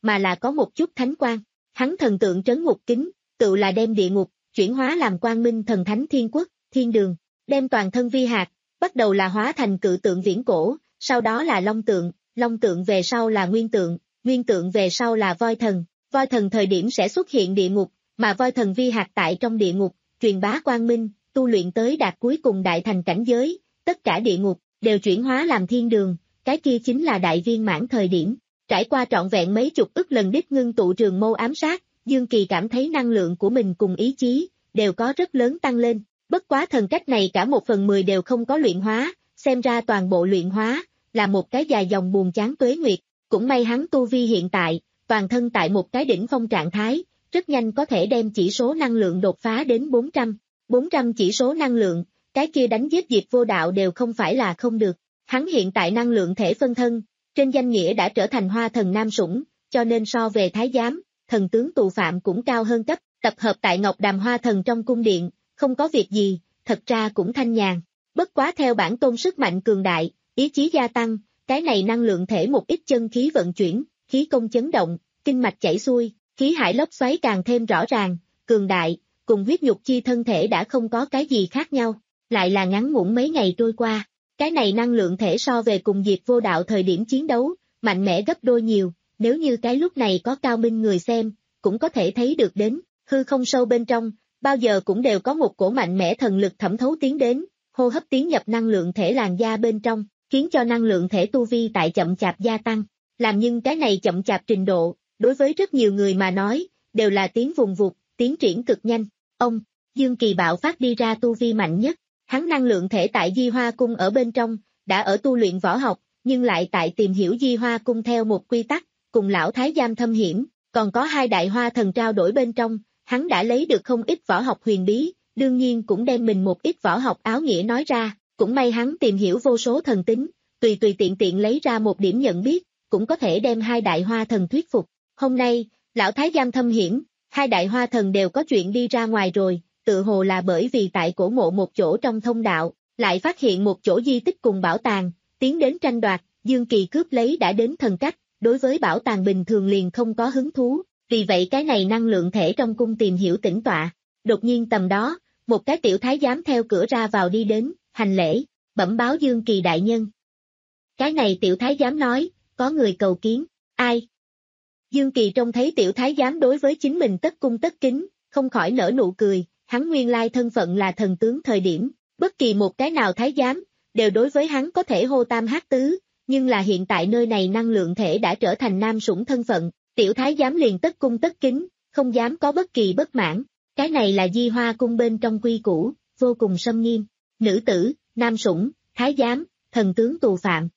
mà là có một chút thánh quang. Hắn thần tượng trấn ngục kính, tự là đem địa ngục, chuyển hóa làm quang minh thần thánh thiên quốc, thiên đường, đem toàn thân vi hạt, bắt đầu là hóa thành cự tượng viễn cổ, sau đó là long tượng, long tượng về sau là nguyên tượng, nguyên tượng về sau là voi thần, voi thần thời điểm sẽ xuất hiện địa ngục, mà voi thần vi hạt tại trong địa ngục, truyền bá quang minh, tu luyện tới đạt cuối cùng đại thành cảnh giới, tất cả địa ngục, đều chuyển hóa làm thiên đường, cái kia chính là đại viên mãn thời điểm. Trải qua trọn vẹn mấy chục ức lần đích ngưng tụ trường mâu ám sát, Dương Kỳ cảm thấy năng lượng của mình cùng ý chí, đều có rất lớn tăng lên, bất quá thần cách này cả một phần mười đều không có luyện hóa, xem ra toàn bộ luyện hóa, là một cái dài dòng buồn chán tuế nguyệt, cũng may hắn tu vi hiện tại, toàn thân tại một cái đỉnh phong trạng thái, rất nhanh có thể đem chỉ số năng lượng đột phá đến bốn trăm, bốn trăm chỉ số năng lượng, cái kia đánh giết Diệp Vô Đạo đều không phải là không được, hắn hiện tại năng lượng thể phân thân, trên danh nghĩa đã trở thành hoa thần nam sủng, cho nên so về thái giám, thần tướng tù phạm cũng cao hơn cấp, tập hợp tại Ngọc Đàm Hoa Thần trong cung điện, không có việc gì, thật ra cũng thanh nhàn. Bất quá theo bản tôn sức mạnh cường đại, ý chí gia tăng, cái này năng lượng thể một ít chân khí vận chuyển, khí công chấn động, kinh mạch chảy xuôi, khí hải lốc xoáy càng thêm rõ ràng, cường đại, cùng huyết nhục chi thân thể đã không có cái gì khác nhau, lại là ngắn ngủn mấy ngày trôi qua. Cái này năng lượng thể so về cùng Diệp Vô Đạo thời điểm chiến đấu, mạnh mẽ gấp đôi nhiều, nếu như cái lúc này có cao minh người xem, cũng có thể thấy được đến, hư không sâu bên trong, bao giờ cũng đều có một cổ mạnh mẽ thần lực thẩm thấu tiến đến, hô hấp tiến nhập năng lượng thể làn da bên trong, khiến cho năng lượng thể tu vi tại chậm chạp gia tăng, làm nhưng cái này chậm chạp trình độ, đối với rất nhiều người mà nói, đều là tiến vùng vụt, tiến triển cực nhanh. Ông, Dương Kỳ bạo phát đi ra tu vi mạnh nhất. Hắn năng lượng thể tại Di Hoa Cung ở bên trong, đã ở tu luyện võ học, nhưng lại tại tìm hiểu Di Hoa Cung theo một quy tắc, cùng lão thái giám thâm hiểm, còn có hai đại hoa thần trao đổi bên trong, hắn đã lấy được không ít võ học huyền bí, đương nhiên cũng đem mình một ít võ học áo nghĩa nói ra, cũng may hắn tìm hiểu vô số thần tính, tùy tùy tiện tiện lấy ra một điểm nhận biết, cũng có thể đem hai đại hoa thần thuyết phục. Hôm nay, lão thái giám thâm hiểm, hai đại hoa thần đều có chuyện đi ra ngoài rồi. Tự hồ là bởi vì tại cổ mộ một chỗ trong thông đạo, lại phát hiện một chỗ di tích cùng bảo tàng, tiến đến tranh đoạt, Dương Kỳ cướp lấy đã đến thần cách, đối với bảo tàng bình thường liền không có hứng thú, vì vậy cái này năng lượng thể trong cung tìm hiểu tĩnh tọa. Đột nhiên tầm đó, một cái tiểu thái giám theo cửa ra vào đi đến, hành lễ, bẩm báo Dương Kỳ đại nhân. Cái này tiểu thái giám nói, có người cầu kiến, ai? Dương Kỳ trông thấy tiểu thái giám đối với chính mình tất cung tất kính, không khỏi nở nụ cười. Hắn nguyên lai thân phận là thần tướng thời điểm, bất kỳ một cái nào thái giám, đều đối với hắn có thể hô tam hát tứ, nhưng là hiện tại nơi này năng lượng thể đã trở thành nam sủng thân phận, tiểu thái giám liền tất cung tất kính, không dám có bất kỳ bất mãn, cái này là Di Hoa Cung bên trong quy củ, vô cùng xâm nghiêm, nữ tử, nam sủng, thái giám, thần tướng tù phạm.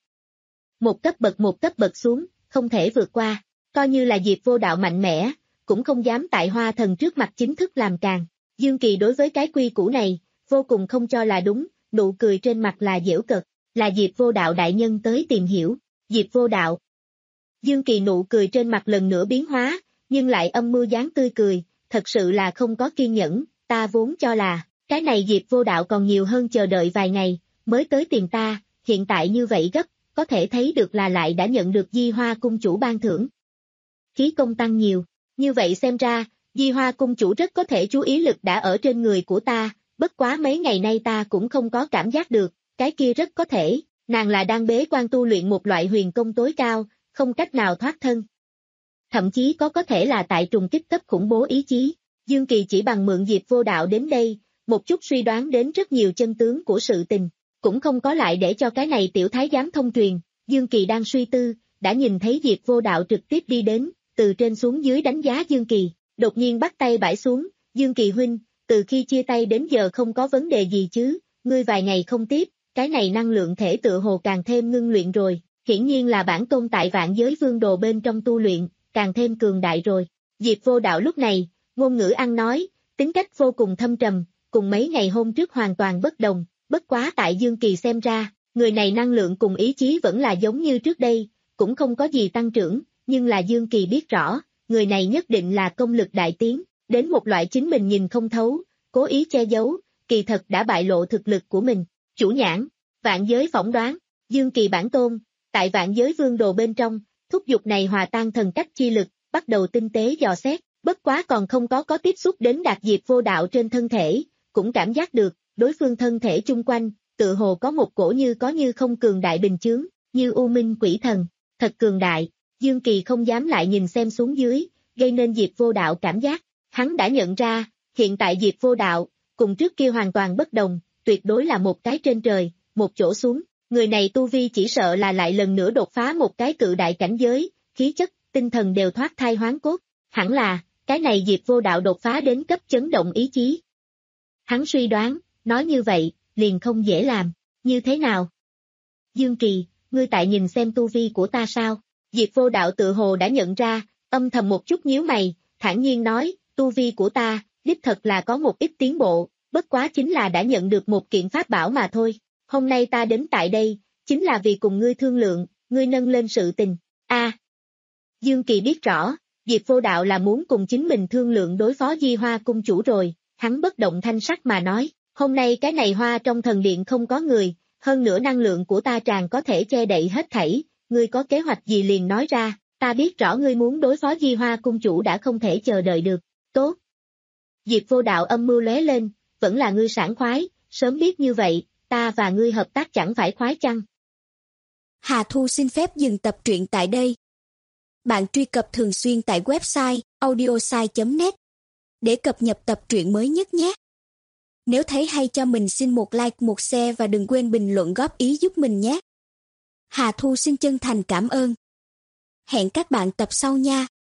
Một cấp bậc một cấp bậc xuống, không thể vượt qua, coi như là Diệp Vô Đạo mạnh mẽ, cũng không dám tại hoa thần trước mặt chính thức làm càng. Dương Kỳ đối với cái quy củ này, vô cùng không cho là đúng, nụ cười trên mặt là giễu cợt, là Diệp Vô Đạo đại nhân tới tìm hiểu, Diệp Vô Đạo. Dương Kỳ nụ cười trên mặt lần nữa biến hóa, nhưng lại âm mưu dáng tươi cười, thật sự là không có kiên nhẫn, ta vốn cho là, cái này Diệp Vô Đạo còn nhiều hơn chờ đợi vài ngày, mới tới tìm ta, hiện tại như vậy gấp, có thể thấy được là lại đã nhận được Di Hoa Cung chủ ban thưởng. Khí công tăng nhiều, như vậy xem ra, Di Hoa Cung chủ rất có thể chú ý lực đã ở trên người của ta, bất quá mấy ngày nay ta cũng không có cảm giác được, cái kia rất có thể, nàng là đang bế quan tu luyện một loại huyền công tối cao, không cách nào thoát thân. Thậm chí có có thể là tại trùng kích cấp khủng bố ý chí, Dương Kỳ chỉ bằng mượn Diệp Vô Đạo đến đây, một chút suy đoán đến rất nhiều chân tướng của sự tình, cũng không có lại để cho cái này tiểu thái giám thông truyền, Dương Kỳ đang suy tư, đã nhìn thấy Diệp Vô Đạo trực tiếp đi đến, từ trên xuống dưới đánh giá Dương Kỳ. Đột nhiên bắt tay bãi xuống, Dương Kỳ huynh, từ khi chia tay đến giờ không có vấn đề gì chứ, ngươi vài ngày không tiếp, cái này năng lượng thể tựa hồ càng thêm ngưng luyện rồi, hiển nhiên là bản tôn tại vạn giới vương đồ bên trong tu luyện, càng thêm cường đại rồi. Diệp Vô Đạo lúc này, ngôn ngữ ăn nói, tính cách vô cùng thâm trầm, cùng mấy ngày hôm trước hoàn toàn bất đồng, bất quá tại Dương Kỳ xem ra, người này năng lượng cùng ý chí vẫn là giống như trước đây, cũng không có gì tăng trưởng, nhưng là Dương Kỳ biết rõ, người này nhất định là công lực đại tiến, đến một loại chính mình nhìn không thấu, cố ý che giấu, kỳ thật đã bại lộ thực lực của mình. Chủ nhãn, vạn giới phỏng đoán, Dương Kỳ bản tôn, tại vạn giới vương đồ bên trong, thúc giục này hòa tan thần cách chi lực, bắt đầu tinh tế dò xét, bất quá còn không có có tiếp xúc đến đạt Diệp Vô Đạo trên thân thể, cũng cảm giác được, đối phương thân thể chung quanh, tự hồ có một cổ như có như không cường đại bình chướng, như u minh quỷ thần, thật cường đại, Dương Kỳ không dám lại nhìn xem xuống dưới, gây nên Diệp Vô Đạo cảm giác, hắn đã nhận ra, hiện tại Diệp Vô Đạo, cùng trước kia hoàn toàn bất đồng, tuyệt đối là một cái trên trời, một chỗ xuống, người này tu vi chỉ sợ là lại lần nữa đột phá một cái cự đại cảnh giới, khí chất, tinh thần đều thoát thai hoán cốt, hẳn là, cái này Diệp Vô Đạo đột phá đến cấp chấn động ý chí. Hắn suy đoán, nói như vậy, liền không dễ làm, như thế nào? Dương Kỳ, ngươi tại nhìn xem tu vi của ta sao? Diệp Vô Đạo tự hồ đã nhận ra, âm thầm một chút nhíu mày, thản nhiên nói, tu vi của ta, đích thật là có một ít tiến bộ, bất quá chính là đã nhận được một kiện pháp bảo mà thôi. Hôm nay ta đến tại đây, chính là vì cùng ngươi thương lượng, ngươi nâng lên sự tình. A. À, Dương Kỳ biết rõ, Diệp Vô Đạo là muốn cùng chính mình thương lượng đối phó Di Hoa cung chủ rồi, hắn bất động thanh sắc mà nói, hôm nay cái này hoa trong thần điện không có người, hơn nữa năng lượng của ta tràn có thể che đậy hết thảy, ngươi có kế hoạch gì liền nói ra, ta biết rõ ngươi muốn đối phó Di Hoa cung chủ đã không thể chờ đợi được, tốt. Diệp Vô Đạo âm mưu lóe lên, vẫn là ngươi sảng khoái, sớm biết như vậy, ta và ngươi hợp tác chẳng phải khoái chăng? Hà Thu xin phép dừng tập truyện tại đây. Bạn truy cập thường xuyên tại website audiosai chấm net để cập nhật tập truyện mới nhất nhé. Nếu thấy hay cho mình xin một like, một share và đừng quên bình luận góp ý giúp mình nhé. Hà Thu xin chân thành cảm ơn. Hẹn các bạn tập sau nha.